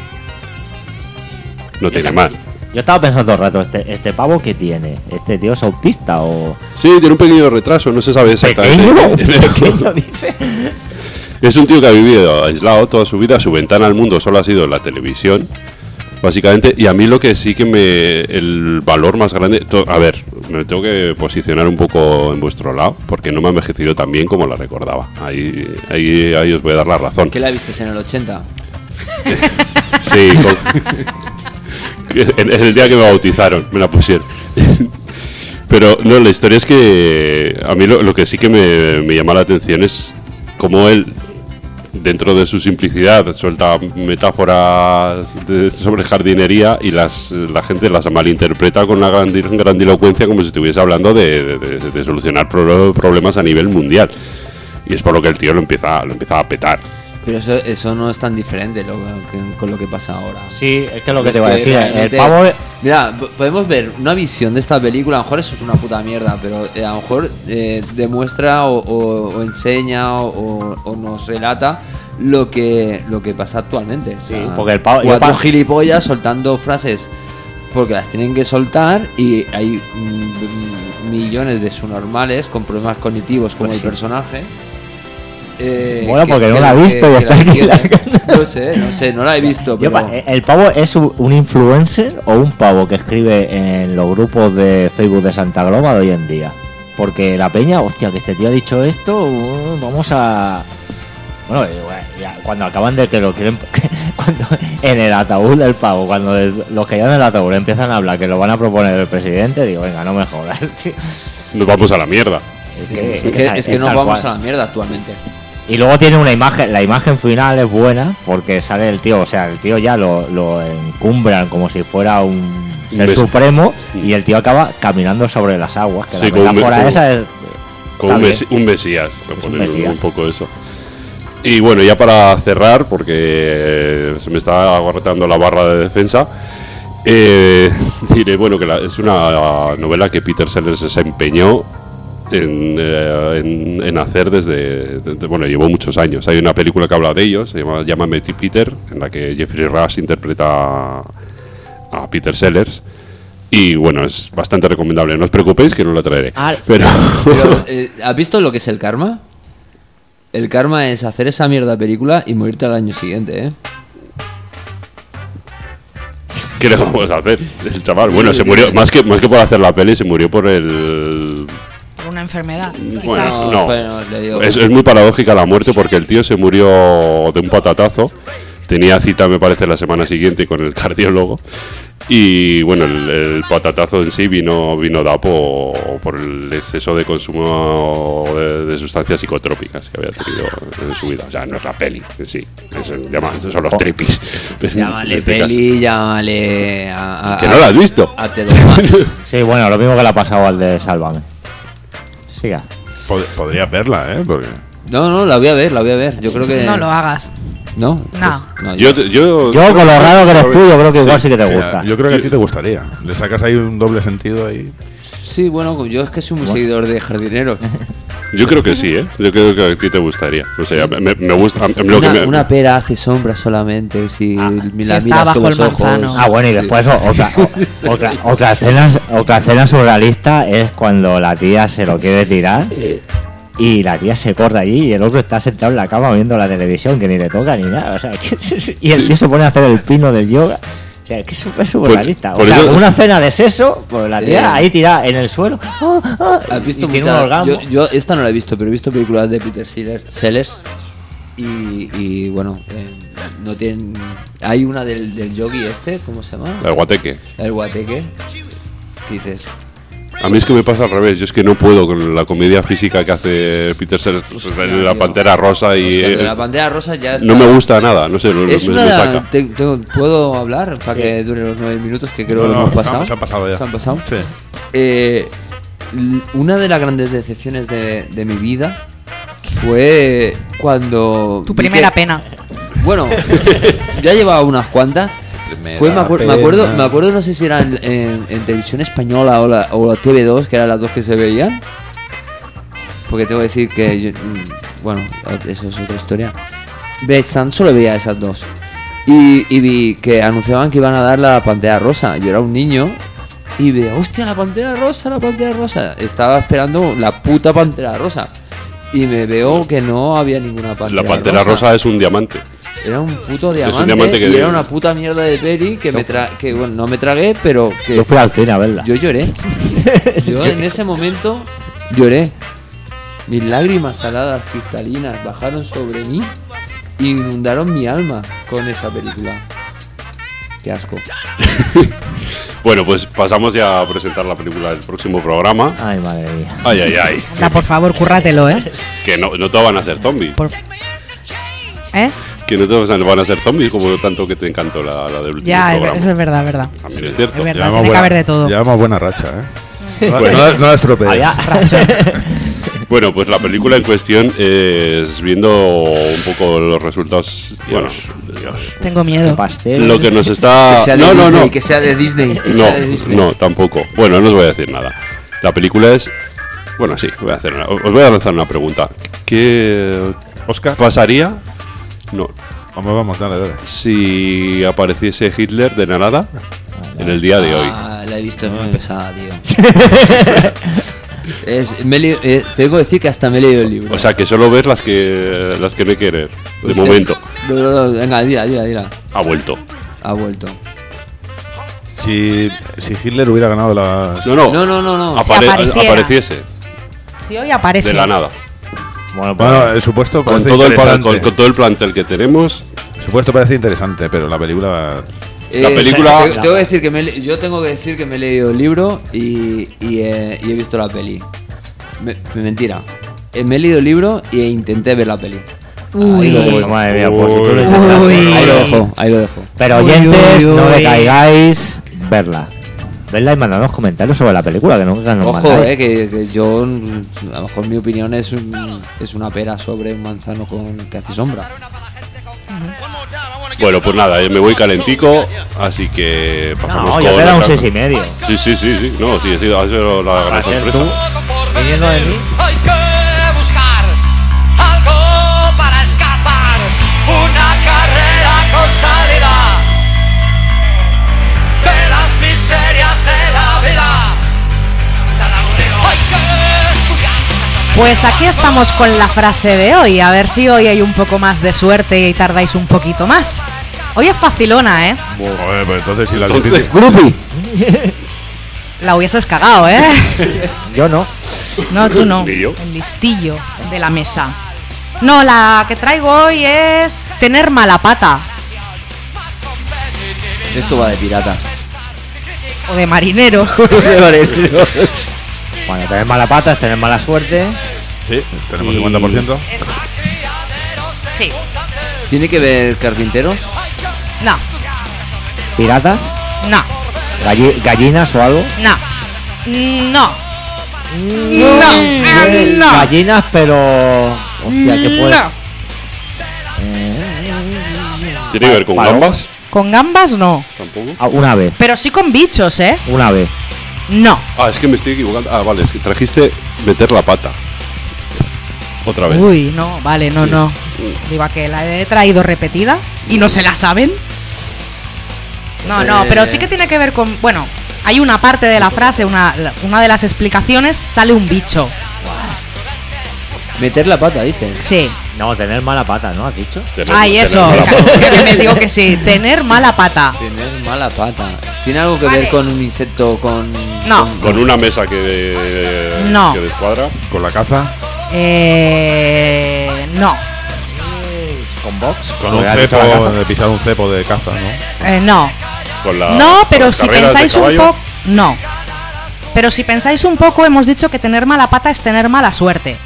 E: No tiene mal.
D: Yo estaba pensando todo el rato, este, este pavo que tiene, este tío es autista o
E: Sí, tiene un pequeño retraso, no se sabe exactamente.
D: pequeño, pequeño dice.
E: Es un tío que ha vivido aislado toda su vida, su ventana al mundo solo ha sido la televisión, básicamente, y a mí lo que sí que me... el valor más grande... to- a ver, me tengo que posicionar un poco en vuestro lado, porque no me ha envejecido tan bien como la recordaba. Ahí, ahí, ahí os voy a dar la razón.
F: ¿Qué la viste en el ochenta?
E: Sí, con- en, en el día que me bautizaron, me la pusieron. Pero no, la historia es que a mí lo, lo que sí que me, me llama la atención es cómo él, dentro de su simplicidad, suelta metáforas de, sobre jardinería y las, la gente las malinterpreta con una grandilocuencia como si estuviese hablando de, de, de, de solucionar pro, problemas a nivel mundial. Y es por lo que el tío lo empieza, lo empieza a petar.
F: Pero eso, eso no es tan diferente lo que, con lo que pasa ahora.
D: Sí, es que lo que
F: es
D: te voy a decir,
F: realmente,
D: el pavo...
F: Mira, podemos ver una visión de esta película, a lo mejor eso es una puta mierda, pero eh, a lo mejor eh, demuestra o, o, o enseña o, o nos relata lo que lo que pasa actualmente.
D: Sí,
F: o sea,
D: porque el pavo...
F: Cuatro
D: pa-
F: gilipollas soltando frases porque las tienen que soltar y hay mm, millones de subnormales con problemas cognitivos como
D: Pues
F: el
D: sí.
F: personaje. Eh,
D: Bueno,
F: que-
D: porque no
F: que-
D: la he
F: que-
D: visto y
F: que
D: está
F: la
D: aquí.
F: quieren. No sé, no sé, no la he visto,
D: Yo,
F: pero...
D: pa- el pavo es un un influencer o un pavo que escribe en los grupos de Facebook de Santa Gloma de hoy en día. Porque la peña, hostia, que este tío ha dicho esto, uh, vamos a... Bueno, eh, bueno, ya, cuando acaban de que lo quieren... cuando en el ataúd del pavo, cuando el- los que llevan el ataúd empiezan a hablar que lo van a proponer el presidente, digo, venga, no me jodas, tío.
E: Nos vamos a la mierda.
D: Es
F: Sí,
D: que,
F: es que, es que nos
D: tal
F: vamos
D: cual.
F: a la mierda actualmente.
D: Y luego tiene una imagen, la imagen final es buena porque sale el tío, o sea, el tío ya lo, lo encumbran como si fuera un ser
E: Mes-
D: supremo y el tío acaba caminando sobre las aguas, que
E: Sí,
D: la
E: como un me-
D: metáfora
E: como-
D: esa es...
E: Como un,
D: está
E: mesi-
D: bien.
E: un mesías, me
D: un
E: ponen
D: mesías.
E: un poco eso. Y bueno, ya para cerrar, porque eh, se me está agotando la barra de defensa, eh, diré bueno que la- es una novela que Peter Sellers se empeñó en, eh, en, en hacer desde, desde- bueno, llevó muchos años. Hay una película que habla de ellos, se llama Llámame Peter, en la que Jeffrey Rush interpreta a Peter Sellers. Y bueno, es bastante recomendable. No os preocupéis que no la traeré.
F: Ah,
E: Pero,
F: Pero, eh, ¿has visto lo que es el karma? El karma es hacer esa mierda película y morirte al año siguiente, ¿eh?
E: ¿qué le vamos a hacer? El chaval, bueno, se murió, más que, más que por hacer la peli, se murió por el...
G: Por una enfermedad.
E: Bueno,
G: quizás.
E: no,
F: bueno, le digo-
E: es, es muy paradójica la muerte porque el tío se murió de un patatazo. Tenía cita, me parece, la semana siguiente con el cardiólogo. Y bueno, el, el patatazo en sí vino, vino dado por, por el exceso de consumo de, de sustancias psicotrópicas que había tenido en su vida. O sea, no es la peli en sí, es, llama- son los tripis. En
F: Llámale
E: este
F: peli, llámale a, a-
E: Que no la has visto.
F: A T dos más.
D: Sí, bueno, lo mismo que le ha pasado al de Sálvame. Siga.
C: Pod- podría verla, ¿eh? Porque...
F: No, no, la voy a ver, la voy a ver. Yo creo que...
G: No lo hagas.
F: ¿No?
G: No.
F: Pues, no,
E: Yo, te- yo,
D: Yo, con lo raro que eres tú, yo creo que igual sí que te
C: Mira,
D: gusta.
C: yo creo que a ti te gustaría. Le sacas ahí un doble sentido ahí.
F: Sí, bueno, yo es que soy muy seguidor de jardineros.
E: yo creo que sí, ¿eh? Yo creo que a ti te gustaría. O sea, me, me gusta. a- Lo
F: Una,
E: que me,
F: una pera hace sombra solamente si la
G: si
F: miras
G: está bajo
F: con
G: el
F: los ojos.
G: manzano.
D: Ah, bueno, y después o- otra, o- otra, otra, escena, otra escena surrealista es cuando la tía se lo quiere tirar y la tía se corta allí y el otro está sentado en la cama viendo la televisión que ni le toca ni nada. O sea, que es- y el
E: Sí.
D: tío se pone a hacer el pino del yoga. O sea, que es súper surrealista.
E: por
D: O sea,
E: eso-
D: una escena de sexo, pues la tía
F: Eh.
D: ahí tirada en el suelo. ah, ah,
F: ¿Has visto
D: y tiene
F: muchas-
D: un orgasmo.
F: yo, yo esta no la he visto, pero he visto películas de Peter Sellers, Sellers y, y bueno, eh, no tienen... Hay una del, del yogi este, ¿cómo se llama?
E: el guateque.
F: El guateque. ¿Qué dices?
E: A mí es que me pasa al revés. Yo es que no puedo con la comedia física que hace Peter Sellers en La
F: tío.
E: Pantera Rosa y.
F: Hostia, de
E: eh,
F: la Pantera Rosa ya...
E: no me gusta nada, no sé, lo-
F: Es
E: me,
F: una
E: me
F: de
E: saca.
F: la- te- te- ¿Puedo hablar para
D: Sí.
F: que dure los nueve minutos que creo
C: No,
F: que
C: no,
F: hemos pasado?
C: se han pasado ya.
F: ¿Se han pasado?
C: Sí.
F: Eh, l- una de las grandes decepciones de, de mi vida fue cuando...
G: Tu
F: vi
G: primera
F: que-
G: pena.
F: Bueno, ya llevaba unas cuantas.
C: Primera
F: Fue, me, acuer- me acuerdo,
C: pena.
F: me acuerdo, no sé si era en, en- en televisión española o la, o la T V dos, que eran las dos que se veían. Porque tengo que decir que, yo- mm, bueno, eso es otra historia. Breakstand solo veía esas dos. Y, y vi que anunciaban que iban a dar la Pantera Rosa. Yo era un niño y veía, hostia, la Pantera Rosa, la Pantera Rosa. Estaba esperando la puta Pantera Rosa. Y me veo que no había ninguna Pantera
E: La Pantera Rosa es un diamante.
F: Era un puto
E: un
F: diamante,
E: diamante que
F: y
E: de-
F: era una puta mierda de peli que me tra que bueno, no me tragué, pero que
D: Yo fui al cine a verla.
F: yo lloré. Yo en ese momento lloré. Mis lágrimas saladas cristalinas bajaron sobre mí e inundaron mi alma con esa película. Qué asco.
E: Bueno, pues pasamos ya a presentar la película del próximo programa.
D: Ay, madre mía.
E: Ay, ay, ay.
G: Anda, por favor, cúrratelo, ¿eh?
E: Que no, no todos van a ser zombies.
G: Por- ¿Eh?
E: Que no todos van a ser zombies, como tanto que te encantó la, la del último
G: Ya, es,
E: programa.
G: eso es verdad, verdad.
E: También es cierto.
G: Es verdad,
C: Llevamos
G: tiene que
C: buena-
G: haber de todo.
C: Llevamos buena racha, ¿eh? No,
E: Bueno.
C: no, no la estropees.
D: Había-
E: Bueno, pues la película en cuestión es viendo un poco los resultados. Bueno,
G: Tengo miedo.
D: pastel.
E: lo que nos está.
F: Que sea de
E: no, no,
F: Disney,
E: no.
F: que sea de Disney. que
E: No,
F: sea de Disney.
E: no, tampoco. Bueno, no os voy a decir nada. La película es. Bueno, sí, voy a hacer una- os voy a lanzar una pregunta. ¿Qué
C: Oscar.
E: pasaría? No.
C: Vamos, vamos, dale, dale.
E: Si apareciese Hitler de la nada en el día de hoy.
F: Ah, la he visto, es muy pesada, tío. Es, me he leído- eh, tengo que decir que hasta me he leído el libro.
E: O sea, que solo ves las que las que no quiere. De
F: Hostia.
E: momento.
F: No, no, no, venga, dila, dila, dila.
E: Ha vuelto.
F: Ha vuelto.
C: Si, si Hitler hubiera ganado la...
E: No, no.
F: No, no, no, no.
G: Si
E: Apare-
G: apareciera.
E: apareciese.
G: Si hoy aparece.
E: De la nada.
D: Bueno, pues,
C: Bueno, el supuesto
E: Con
C: parece
E: todo, el, para-
C: interesante.
E: con, con todo el plantel que tenemos.
C: El supuesto parece interesante, pero la película...
E: La película-
F: te- Tengo que decir que me, he le- yo tengo que decir que me he leído el libro y, y, eh, y he visto la peli. Me- mentira. Eh, me he leído el libro e intenté ver la peli.
G: Uy.
F: Ahí lo
D: Uy,
F: dejo.
D: madre mía, pues si tú lo
C: Uy.
D: intentaste.
G: Uy.
F: Ahí lo dejo, ahí lo dejo.
D: Pero
G: Uy,
D: oyentes,
G: uy,
D: no
G: uy.
D: decaigáis, verla. Verla y mandadnos comentarios sobre la película, que nunca nos
F: Ojo,
D: mandáis.
F: eh, que, que yo, mm, a lo mejor mi opinión es, un- es una pera sobre un manzano con que hace sombra.
E: Bueno, pues nada, yo me voy calentico, así que pasamos
D: No,
E: con.
D: yo te da un
E: la-
D: seis y medio.
E: Sí, sí, sí, sí. No, sí, ha sido, ha sido la gran
D: Para ser tú,
E: sorpresa.
D: viniendo de mí.
K: Hay que buscar algo para escapar, una carrera con salida de las miserias de la vida. Hay que estudiar.
G: Pues aquí estamos con la frase de hoy. A ver si hoy hay un poco más de suerte y tardáis un poquito más. Hoy es facilona, ¿eh?
C: Joder, pues entonces si la
E: Entonces-
C: difícil-
F: ¡Grupi!
G: La hubieses cagado, ¿eh?
D: Yo no.
G: No, tú no.
E: Ni yo.
G: El listillo de la mesa. No, la que traigo hoy es tener mala pata.
F: Esto va de piratas.
G: O de marineros.
D: Cuando tener mala pata es tener mala suerte.
C: Sí, tenemos
D: Y-
C: cincuenta por ciento.
G: Sí.
F: ¿Tiene que ver carpinteros?
G: No,
D: Piratas,
G: no,
D: galli- gallinas o algo.
G: no. No. No. No.
D: Gallinas, pero. Hostia, ¿qué puedes?
G: No.
E: ¿Tiene que ver con
D: Palo.
E: gambas?
G: Con gambas no.
E: Tampoco.
D: Ah, una vez,
G: Pero sí con bichos, ¿eh?
D: una vez.
G: No.
E: Ah, es que me estoy equivocando. Ah, vale, es que trajiste meter la pata. Otra vez.
G: Uy, no, vale, no, no. Digo, ¿a que la he traído repetida y no se la saben? No, no, pero sí que tiene que ver con... Bueno, hay una parte de la frase, una, una de las explicaciones, sale un bicho.
F: Meter la pata, dices.
G: Sí.
D: No, tener mala pata, ¿no? ¿Has dicho?
E: Tener-
G: Ay,
E: tener
G: eso.
E: mala pata.
G: Que me digo que sí. Tener mala pata.
F: Tener mala pata. ¿Tiene algo que
G: Vale.
F: ver con un insecto, con...
G: No.
F: con-
E: Con una mesa que,
G: No.
E: que descuadra.
C: Con la caza,
G: Eh... No.
D: Con box.
C: con un
D: Porque has dicho la
C: cepo,
D: caza.
C: de pisar un cepo de caza, ¿no?
G: Eh, no.
E: Con la,
G: No,
E: con
G: pero
E: las
G: si
E: carreras de
G: pensáis un
E: caballo.
G: poco... No. Pero si pensáis un poco, hemos dicho que tener mala pata es tener mala suerte.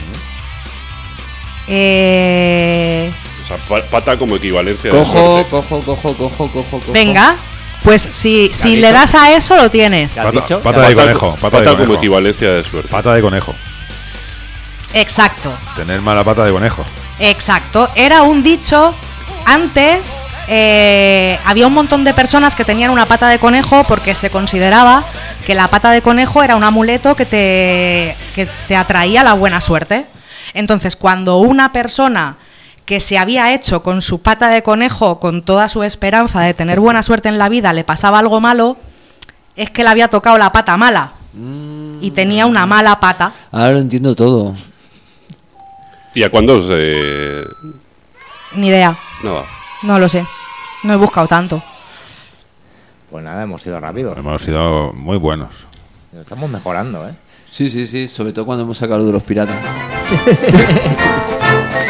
G: Eh...
E: O sea, pa- pata como equivalencia
F: Cojo,
E: de suerte.
F: cojo, cojo, cojo, cojo, cojo.
G: Venga, pues si, si
D: dicho?
G: le das a eso, lo tienes.
D: ¿Qué has
C: Pata,
D: dicho?
C: pata de conejo, pata, de
E: como
C: conejo.
E: equivalencia de suerte.
C: Pata de conejo.
G: Exacto,
C: Tener mala pata de conejo.
G: exacto. Era un dicho antes. eh, había un montón de personas que tenían una pata de conejo porque se consideraba que la pata de conejo era un amuleto que te, que te atraía la buena suerte. Entonces, cuando una persona que se había hecho con su pata de conejo, con toda su esperanza de tener buena suerte en la vida, le pasaba algo malo, es que le había tocado la pata mala. Y tenía una mala pata.
F: Ahora lo entiendo todo.
E: ¿Y a cuándo se.?
G: Ni idea,
E: Nada.
G: no lo sé. No he buscado tanto.
D: Pues nada, hemos ido rápido.
C: Hemos sido muy buenos.
D: Estamos mejorando, ¿eh?
F: Sí, sí, sí, sobre todo cuando hemos sacado de los piratas.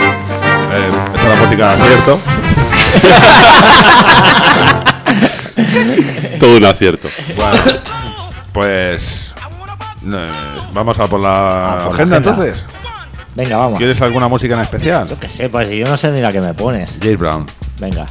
C: Eh, esta es la música de acierto.
E: Todo un acierto.
C: Bueno, pues eh, vamos a por la,
D: Ah, por la
C: agenda,
D: agenda.
C: entonces.
D: Venga, vamos.
C: ¿Quieres alguna música en especial?
D: Yo qué sé, pues si yo no sé ni la que me pones.
C: James Brown.
D: Venga.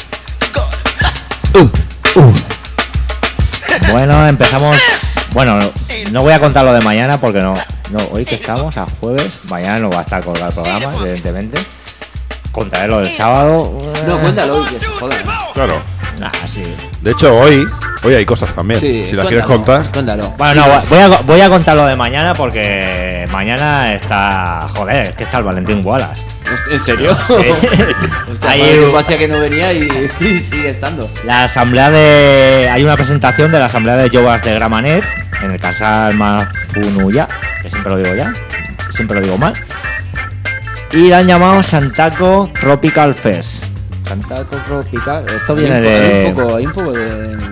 D: Bueno, empezamos. Bueno, no voy a contar lo de mañana porque no. No, hoy que estamos a jueves, mañana no va a estar colgado el programa, evidentemente. Contaré lo del sábado.
F: No, cuéntalo, que se joda.
C: Claro.
D: Nah, sí.
C: De hecho, hoy hoy hay cosas también.
F: Sí,
C: si las
F: cuéntalo,
C: quieres contar.
F: Cuéntalo.
D: Bueno, no, voy a, voy a contar lo de mañana porque mañana está. Joder, es que está el Valentín Wallace.
F: ¿En serio?
D: Sí.
F: Hostia,
D: Hay
F: madre,
D: un-
F: que hacía que no venía y, y sigue estando.
D: La asamblea de. Hay una presentación de la asamblea de Yobas de Gramanet en el Casal Mafunuya, que siempre lo digo ya, siempre lo digo mal. Y la han llamado Santaco Tropical Fest. Santaco Tropical. Esto
F: Hay
D: viene
F: un, po- hay
D: de.
F: un poco, hay un poco de,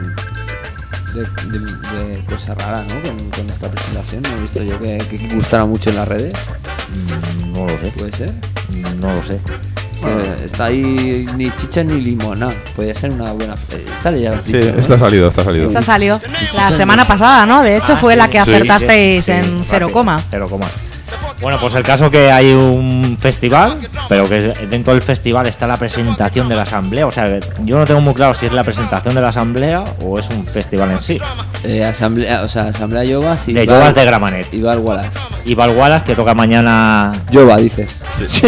F: de, de, de cosa rara, ¿no? Con, con esta presentación. No he visto yo que, que gustara mucho en las redes.
D: Mm, No lo sé.
F: Puede ser.
D: Mm, No lo sé.
F: Bueno, está ahí ni chicha ni limona. Podría ser una buena. eh, Esta ya la has
C: Sí,
F: dicho, ¿no?
C: esta ha salido, esta ha salido.
G: Esta salió la semana pasada, ¿no? De hecho,
D: Ah,
G: fue
D: sí,
G: la que
D: sí,
G: acertasteis
D: sí,
G: en
D: rápido,
G: cero coma.
D: Cero coma. Bueno, pues el caso que hay un festival, pero que dentro del festival está la presentación de la asamblea. O sea, yo no tengo muy claro si es la presentación de la asamblea o es un festival en sí.
F: Eh, asamblea, o sea, asamblea Yobas y.
D: De
F: Val-
D: Yobas de Gramanet.
F: Y Val Wallace.
D: Y Val Wallace, que toca mañana
F: Yoba, dices.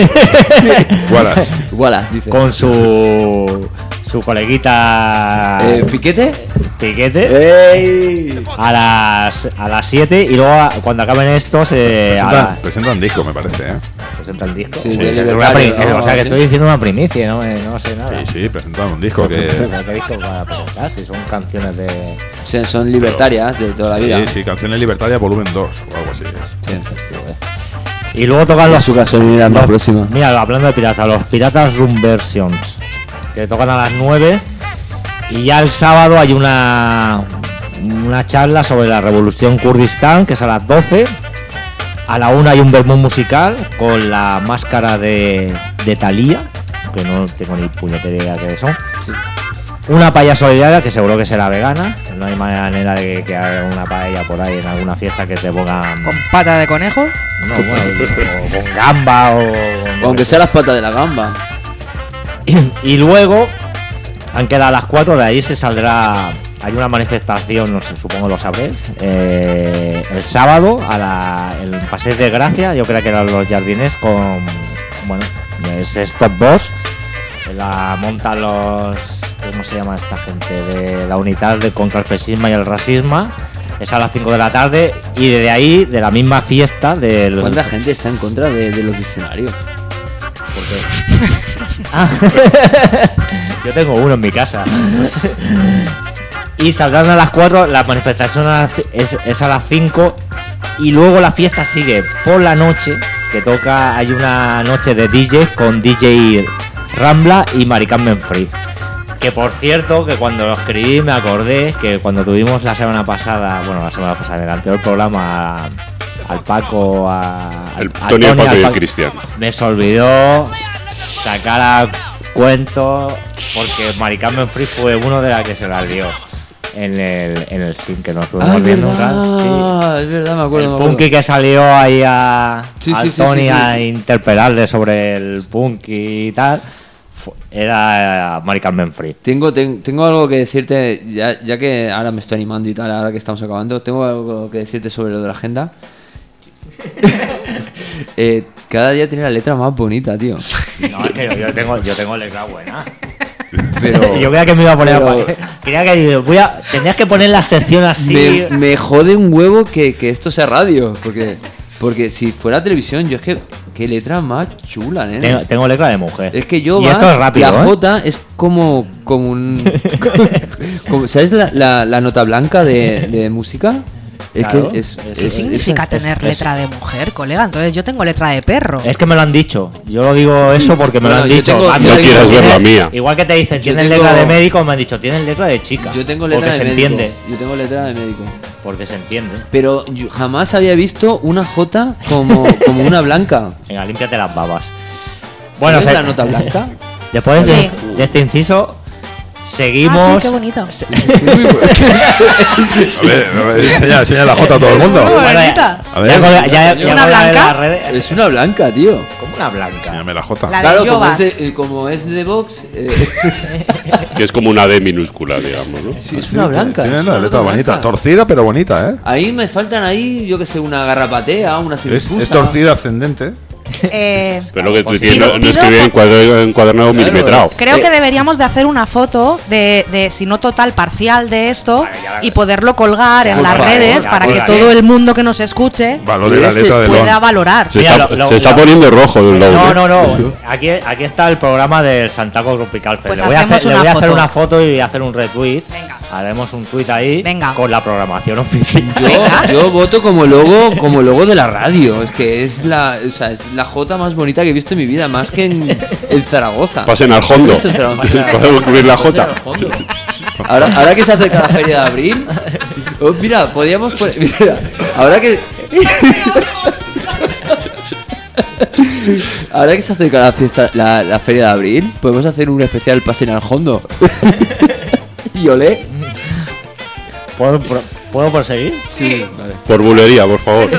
C: Wallace.
F: Wallace, dices.
D: con su su coleguita
F: Eh, ¿Piquete?
D: Piquete
F: ¡Ey!
D: a las a las siete y luego a- cuando acaben estos eh, a
C: Presentan,
D: la-
C: presentan disco, me parece, ¿eh?
D: presenta el disco.
F: Sí,
D: Sí,
F: de
D: que es una
F: Libertario,
D: pri-
F: ¿no?
D: o sea que
F: Sí.
D: estoy diciendo una primicia, no, Eh, no sé nada.
C: Sí, sí, presentan un disco que.
D: ¿Qué disco va a presentar? Si son canciones de.
F: Sí, son libertarias de toda la vida.
C: Sí, sí, Canciones Libertarias volumen dos o algo así es.
F: Sí.
D: Y luego tocan los.
F: Su gasolinera más
D: los-
F: próxima.
D: Mira, hablando de piratas, los Piratas Room Versions, que tocan a las nueve. Y ya el sábado hay una. Una charla sobre la revolución Kurdistán, que es a las doce. A la una hay un vermú musical con la máscara de, de Thalía, que no tengo ni puñetera idea qué son.
F: Sí.
D: Una paella solidaria, que seguro que será vegana. No hay manera de que, que haga una paella por ahí en alguna fiesta que te pongan.
G: Con pata de conejo.
D: No, bueno, o con gamba o. no
F: Aunque
D: sé.
F: sea las patas de la gamba.
D: Y luego han quedado a las cuatro, de ahí se saldrá. Hay una manifestación, no sé, supongo lo sabréis. eh, el sábado a la, el Paseo de Gracia, yo creo que eran los jardines con. Bueno, es Stop Boss. La montan los. ¿Cómo se llama esta gente? De la unidad de contra el fascismo y el racismo. Es a las cinco de la tarde. Y desde ahí, de la misma fiesta. Del,
F: ¿Cuánta gente está en contra de, de los diccionarios?
D: Ah. Yo tengo uno en mi casa. Y saldrán a las cuatro, la manifestación a las ci- es, es a las cinco. Y luego la fiesta sigue por la noche, que toca, hay una noche de D J con D J Rambla y Mari Carmen Free. Que por cierto, que cuando lo escribí me acordé que cuando tuvimos la semana pasada, bueno, la semana pasada, en el anterior programa, a- al Paco, a,
E: El
D: a
E: Tony, el Paco
D: al
E: y el
D: Paco,
E: Cristian.
D: me se olvidó sacar a cuento porque Mari Carmen Free fue uno de las que se las dio en el, en el sim que nos estuvimos
F: Ah, es
D: viendo un rato, sí.
F: verdad, es verdad, me acuerdo.
D: El
F: me acuerdo.
D: punky que salió ahí a,
F: Sí,
D: al
F: sí, sí,
D: Tony
F: sí, sí.
D: a interpelarle sobre el punky y tal, fu- era Mari Carmen Free.
F: Tengo, ten- tengo algo que decirte, ya, ya que ahora me estoy animando y tal, ahora que estamos acabando, tengo algo que decirte sobre lo de la agenda. Eh, cada día tiene la letra más bonita, tío.
D: No, es que yo, yo tengo, yo tengo letra buena.
F: Pero
D: Yo creía que me iba a poner a
F: pero-
D: pa- Creía que voy a, tendrías que poner la sección así.
F: me, me jode un huevo que, que esto sea radio, porque porque si fuera televisión, yo es que qué letra más chula, nene.
D: Tengo, tengo letra de mujer.
F: Es que yo
D: Y esto es rápido,
F: la
D: ¿eh?
F: J es como como un como- ¿sabes la, la, la nota blanca de, de música? Es
D: Claro,
F: que es,
D: eso
F: es-
G: ¿Qué
F: es-
G: significa
F: es-
G: tener
F: es-
G: letra de mujer, colega? Entonces yo tengo letra de perro.
D: Es que me lo han dicho. Yo lo digo eso porque me lo
F: Bueno,
D: han
F: yo
D: dicho.
F: tengo-
D: Ah,
F: yo
E: No
F: tengo-
E: quieras ver la mía.
D: Igual que te dicen,
F: Yo
D: tienes
F: tengo-
D: letra de médico, me han dicho, tienes letra de chica.
F: Yo tengo letra
D: porque
F: de
D: se
F: médico.
D: entiende.
F: Yo tengo letra de médico.
D: Porque se entiende.
F: Pero yo jamás había visto una J como, como una blanca.
D: Venga, límpiate las babas. Bueno,
F: ¿Sabes
D: se-
F: la nota blanca?
D: después de,
G: Sí.
D: de este inciso, Seguimos.
G: Ah, sí, qué bonito.
C: A ver, a ver, enseña, enseña la Jota a todo el mundo.
G: Muy
D: Bueno,
G: bonita.
C: A ver,
D: Ya con la- ya- ya
G: ¿Una
D: con la de
G: blanca?
D: las redes-
F: Es una blanca, tío.
D: ¿Cómo una blanca?
C: enséñame la Jota.
G: La de
F: Claro, como
G: Jovas.
F: es, de, eh, como es de Vox, eh,
E: Que es como una D minúscula, digamos, ¿no?
F: sí, es una blanca.
C: Tiene
F: es
C: una
F: una
C: letra
F: blanca.
C: bonita, torcida pero bonita, ¿eh?
F: Ahí me faltan ahí, yo que sé, una garrapatea, una
C: Es,
F: circusa.
C: es torcida ascendente.
G: Eh,
E: Pero que tú
D: Pues
E: tienes,
G: pido-
E: no, no
G: pido
E: escribe en cuadro- en cuadernado
F: Claro.
E: milimetrado.
G: creo
F: Eh.
G: que deberíamos de hacer una foto de, de, si no total, parcial de esto
D: Vale, ya la-
G: y poderlo colgar en
F: Por
G: las
F: favor,
G: redes
D: ya
G: para que
D: colgaré.
G: todo el mundo que nos escuche
C: Valore la
F: Ese
C: letra de
G: pueda
C: Lon.
G: valorar.
E: Se
D: Mira,
E: está,
D: lo- lo-
E: se está
D: lo-
E: poniendo rojo el logo.
D: No,
E: ¿eh?
D: no, no. Aquí, aquí está el programa del Santaco Tropical Fest.
G: Pues
D: le voy a
G: hacemos
D: hacer, le
G: una
D: voy a hacer
G: foto.
D: una foto y hacer un retweet.
G: Venga.
D: Haremos un tweet ahí
G: Venga.
D: con la programación oficial.
F: Yo, yo voto como logo, como logo de la radio. Es que es la, o sea, es la J más bonita que he visto en mi vida, más que en, en Zaragoza.
E: Pasen al hondo.
F: ¿He visto en Zaragoza?
E: Podemos cubrir la
F: Pasen
E: J.
F: al hondo. Ahora, ahora que se acerca la feria de abril, oh, mira, podríamos poner, mira, ahora que ahora que se acerca la fiesta, la, la feria de abril, podemos hacer un especial Pasen al hondo. Y olé.
D: ¿Puedo, pro- ¿Puedo proseguir?
F: Sí, vale.
E: Por bulería, por favor.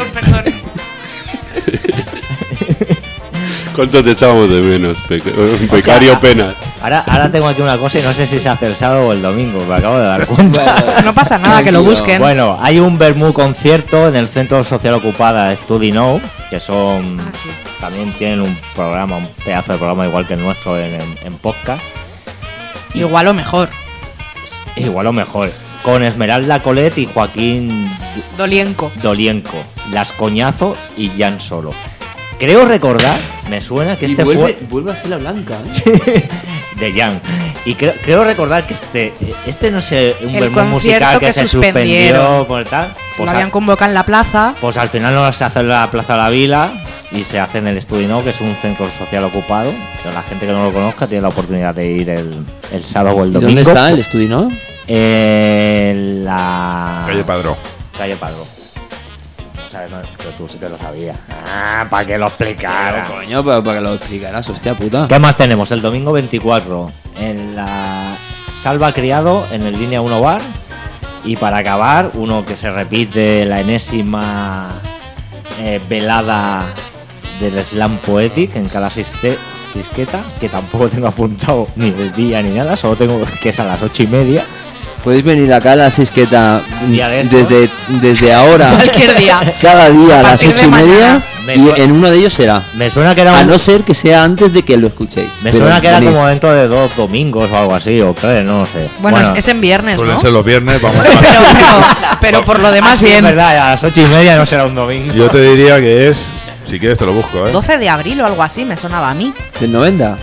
E: ¿Cuánto te echábamos de menos? Bec- Becario Penas.
D: Ahora, ahora tengo aquí una cosa y no sé si se hace el sábado o el domingo, me acabo de dar cuenta.
F: Bueno,
G: No pasa nada, que lo
F: tranquilo.
G: busquen.
D: Bueno, hay un Bermú concierto en el Centro Social Ocupada Study Now, que son.
G: Ah, sí.
D: También tienen un programa, un pedazo de programa igual que el nuestro en, en, en podcast.
G: Igual o mejor.
D: Igual o mejor. Con Esmeralda Colet y Joaquín
G: Dolienco.
D: Dolienco, Las Coñazo y Jan Solo. Creo recordar, me suena que
F: Y
D: este
F: vuelve,
D: fue
F: vuelve a hacer la blanca, ¿eh?
D: de Jan. Y creo, creo recordar que este este no sé, un
G: El
D: Bermú musical
G: concierto
D: que,
G: que
D: se
G: suspendieron.
D: suspendió por tal. Pues,
G: Lo
D: a-
G: habían convocado en la plaza.
D: pues al final no se hace en la Plaza de la Vila y se hace en el Studio No, que es un centro social ocupado. Que la gente que no lo conozca tiene la oportunidad de ir el, el sábado o el
F: ¿Y
D: domingo.
F: dónde está el estudio, no?
D: En la
C: Calle Padró.
D: Calle Padró. O sea, no, pero tú sí que lo sabías. Ah, para que lo explicara.
F: Claro, coño, para, para que lo explicaras, hostia puta.
D: ¿Qué más tenemos? El domingo veinticuatro en la Salva Criado, en el Línea uno Bar. Y para acabar, uno que se repite, la enésima eh, velada del Slam Poetic en cada siste- sisqueta, que tampoco tengo apuntado ni el día ni nada, solo tengo que es a las ocho y media.
F: Podéis venir acá a la Sisqueta
D: Un día de estos.
F: desde, desde ahora,
G: Cualquier día.
F: cada día a las
G: partir de
F: ocho y media,
G: mañana.
D: Me
F: y
D: sue-
F: en uno de ellos será.
D: Me suena que era
F: A
D: un-
F: no ser que sea antes de que lo escuchéis.
D: me
F: Pero
D: suena que era
F: venid.
D: como dentro de dos domingos o algo así, o tres, no lo sé.
G: Bueno, es en viernes,
C: Suelen
G: ¿no?
C: ser los viernes, vamos
G: pero,
C: a
G: pero, pero por lo demás,
D: Ah, sí, es
G: bien.
D: verdad, a las ocho y media no será un domingo.
C: Yo te diría que es, si quieres te lo busco, ¿eh?
G: doce de abril o algo así, me sonaba a mí.
F: ¿Del noventa?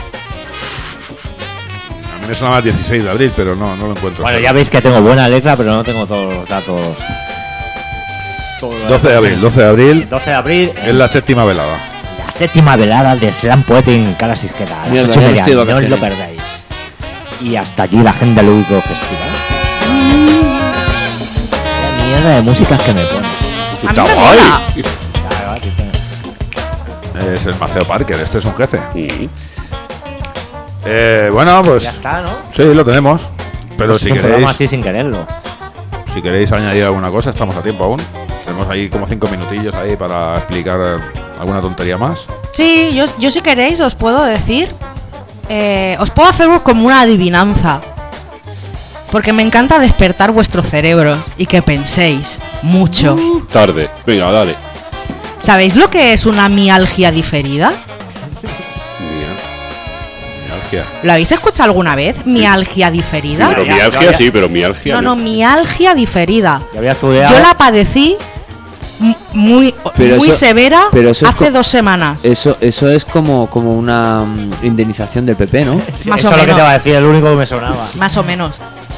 C: A mí me sonaba dieciséis de abril, pero no, no lo encuentro.
D: Bueno, ya veis que tengo buena letra, pero no tengo todos los datos.
C: doce de abril, doce de abril
D: doce de abril,
C: es la séptima velada.
D: la séptima velada de Slam Poetry en cada sisqueta. A las
F: Mierda,
D: ocho y
F: ya me
D: media,
F: estoy de
D: no os lo
F: vacaciones.
D: perdáis. Y hasta aquí la agenda lúdico festival. La mierda de músicas que me ponen.
G: A mí
E: Está
G: me
E: guay.
G: mola.
D: Claro, aquí tengo-
C: Es el Maceo Parker, este es un jefe.
E: Mm.
C: Eh, bueno, pues
D: Ya está, ¿no?
C: sí, lo tenemos. Pero
D: Pues
C: si
D: es un programa
C: queréis,
D: así sin quererlo.
C: si queréis añadir alguna cosa, estamos a tiempo aún. Tenemos ahí como cinco minutillos ahí para explicar eh, alguna tontería más.
G: Sí, yo, yo si queréis os puedo decir, eh, os puedo hacer como una adivinanza. Porque me encanta despertar vuestros cerebros y que penséis mucho.
E: Tarde. Venga, dale.
G: ¿Sabéis lo que es una mialgia diferida?
C: Mialgia.
G: ¿Lo habéis escuchado alguna vez? ¿Mialgia diferida?
E: Pero
D: ya,
E: mialgia
D: ya, ya.
E: sí, pero mialgia
G: No, no, mialgia diferida.
D: Yo había estudiado.
G: Yo la padecí m- muy,
F: Pero
G: muy
F: eso-
G: severa
F: pero eso es
G: hace
F: co-
G: dos semanas.
F: Eso, eso es como, como una mm, indemnización del P P, ¿no?
G: Más
D: Eso
G: o
D: es lo que
G: menos.
D: te iba a decir, el único que me sonaba.
G: Más o menos.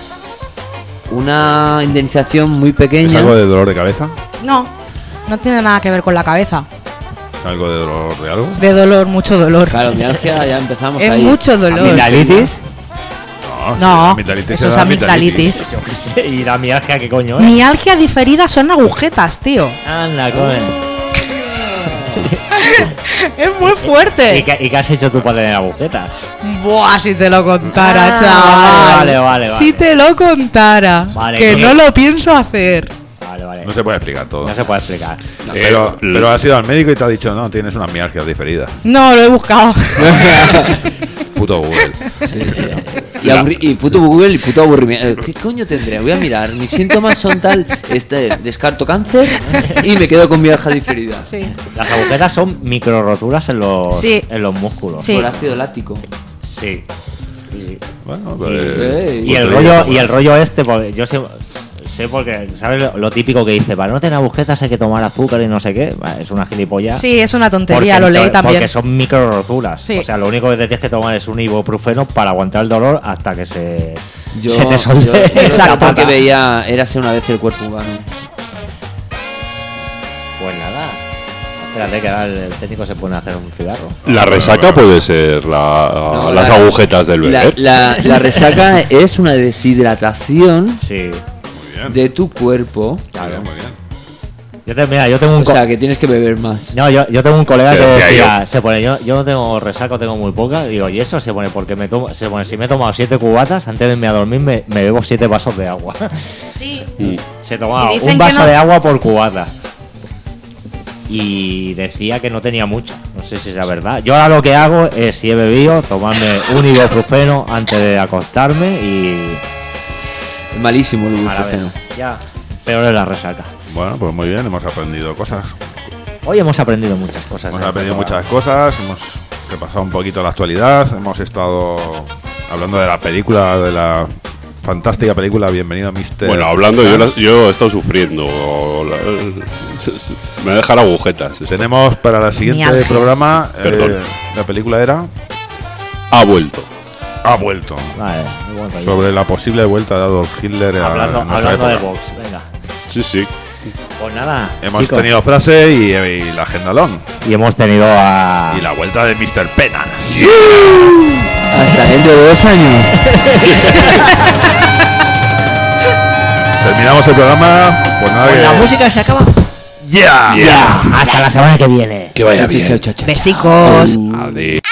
F: Una indemnización muy
C: ¿Es
F: pequeña.
C: algo de dolor de cabeza?
G: No, no tiene nada que ver con la cabeza.
C: ¿Es algo de dolor de algo?
G: De dolor, mucho dolor.
F: Claro, mialgia ya empezamos
G: Es
F: ahí.
G: mucho dolor.
D: ¿Amigdalitis?
C: No,
G: No,
C: si la amigdalitis
G: eso
C: era
G: es amigdalitis.
D: Yo qué sé. ¿Y la mialgia qué coño es?
G: Mialgia diferida son agujetas, tío.
D: Anda, coño.
G: Es muy fuerte. fuerte.
D: ¿Y qué, ¿Y qué has hecho tú para tener agujetas?
G: Buah, si te lo contara,
D: Ah,
G: chaval.
D: vale, vale, vale.
G: Si te lo contara.
D: Vale,
G: que
D: ¿qué?
G: no lo pienso hacer.
D: Vale, vale.
C: No se puede explicar todo.
D: No se puede explicar.
C: No, pero, pero has ido al médico y te ha dicho, no, tienes una mialgia diferida.
G: No, lo he buscado.
C: Puto Google.
F: Sí, y, aburri- y puto Google y puto aburrimiento. ¿Qué coño tendré? Voy a mirar. Mis síntomas son tal. Este, descarto cáncer y me quedo con mialgia diferida.
G: Sí.
D: Las agujetas son micro roturas en los,
G: Sí.
D: en los músculos.
G: Sí.
F: Por ácido láctico.
D: Sí. Sí.
C: Bueno,
D: Y,
C: pues.
F: Ey.
D: y el rollo y el rollo este, porque yo sé, sé porque, ¿sabes lo, lo típico que dice? Para no tener agujetas hay que tomar azúcar y no sé qué. Bah, es una gilipollas.
G: Sí, es una tontería,
D: Porque
G: lo leí
D: ento-
G: también.
D: Porque son micro roturas.
G: Sí.
D: O sea, lo único que te tienes que tomar es un ibuprofeno para aguantar el dolor hasta que se,
F: Yo,
D: se te
F: yo,
D: suelte
F: yo
D: la
G: Exacto.
F: porque
D: pata.
F: veía Érase una vez el cuerpo humano.
D: Pues nada. Espérate que ahora el, el técnico se pone a hacer un cigarro.
E: La resaca puede ser la-
F: No,
E: las
F: la-
E: agujetas del
F: La,
E: bebé.
F: la- la resaca es una deshidratación
D: Sí.
C: Muy bien.
F: de tu cuerpo.
C: Muy bien, muy bien.
D: Yo te, mira, yo tengo un
F: O
D: co-
F: sea, que tienes que beber más.
D: No, yo, yo tengo un colega
E: ¿Qué
D: que
E: decía
D: decía, se pone, yo, yo no tengo resaca, tengo muy poca, digo, y eso se pone porque me tomo, se pone, si me he tomado siete cubatas, antes de irme a dormir me, me bebo siete vasos de agua.
G: Sí.
D: Se tomaba
G: Y dicen
D: un
G: que
D: vaso
G: no-
D: de agua por cubata. Y decía que no tenía mucha, no sé si es la verdad. Yo ahora lo que hago es, si he bebido, tomarme un ibuprofeno antes de acostarme y...
F: Es malísimo el
D: maravilla.
F: ibuprofeno.
D: Ya, peor es la resaca.
C: Bueno, pues muy bien, hemos aprendido cosas.
D: Hoy hemos aprendido muchas cosas.
C: Hemos
D: en este
C: aprendido
D: programa.
C: muchas cosas, hemos repasado un poquito la actualidad, hemos estado hablando de la película, de la fantástica película Bienvenido a mister
E: Bueno, hablando, yo, la- yo he estado sufriendo. La- me dejan agujetas.
C: Tenemos para el siguiente
G: Mialgias.
C: programa, eh,
E: Perdón.
C: la película era
E: Ha vuelto.
C: Ha vuelto,
D: Vale, muy buen rollo.
C: sobre la posible vuelta de Adolf Hitler a
D: Hablando,
C: nuestra
D: hablando de
C: época.
D: Vox, venga.
E: Sí, sí.
D: Pues nada,
C: Hemos
D: chicos,
C: tenido frase y, y la agendalón.
D: y hemos tenido a...
C: Y la vuelta de mister Penas.
F: Hasta dentro de dos años.
C: Terminamos el programa. Pues nada,
D: Pues
C: que-
D: la música se acaba.
C: ¡Ya!
D: Ya, hasta la semana que viene.
E: Que vaya
F: Chao, chao, chao, chao.
G: Besicos.
E: Adiós.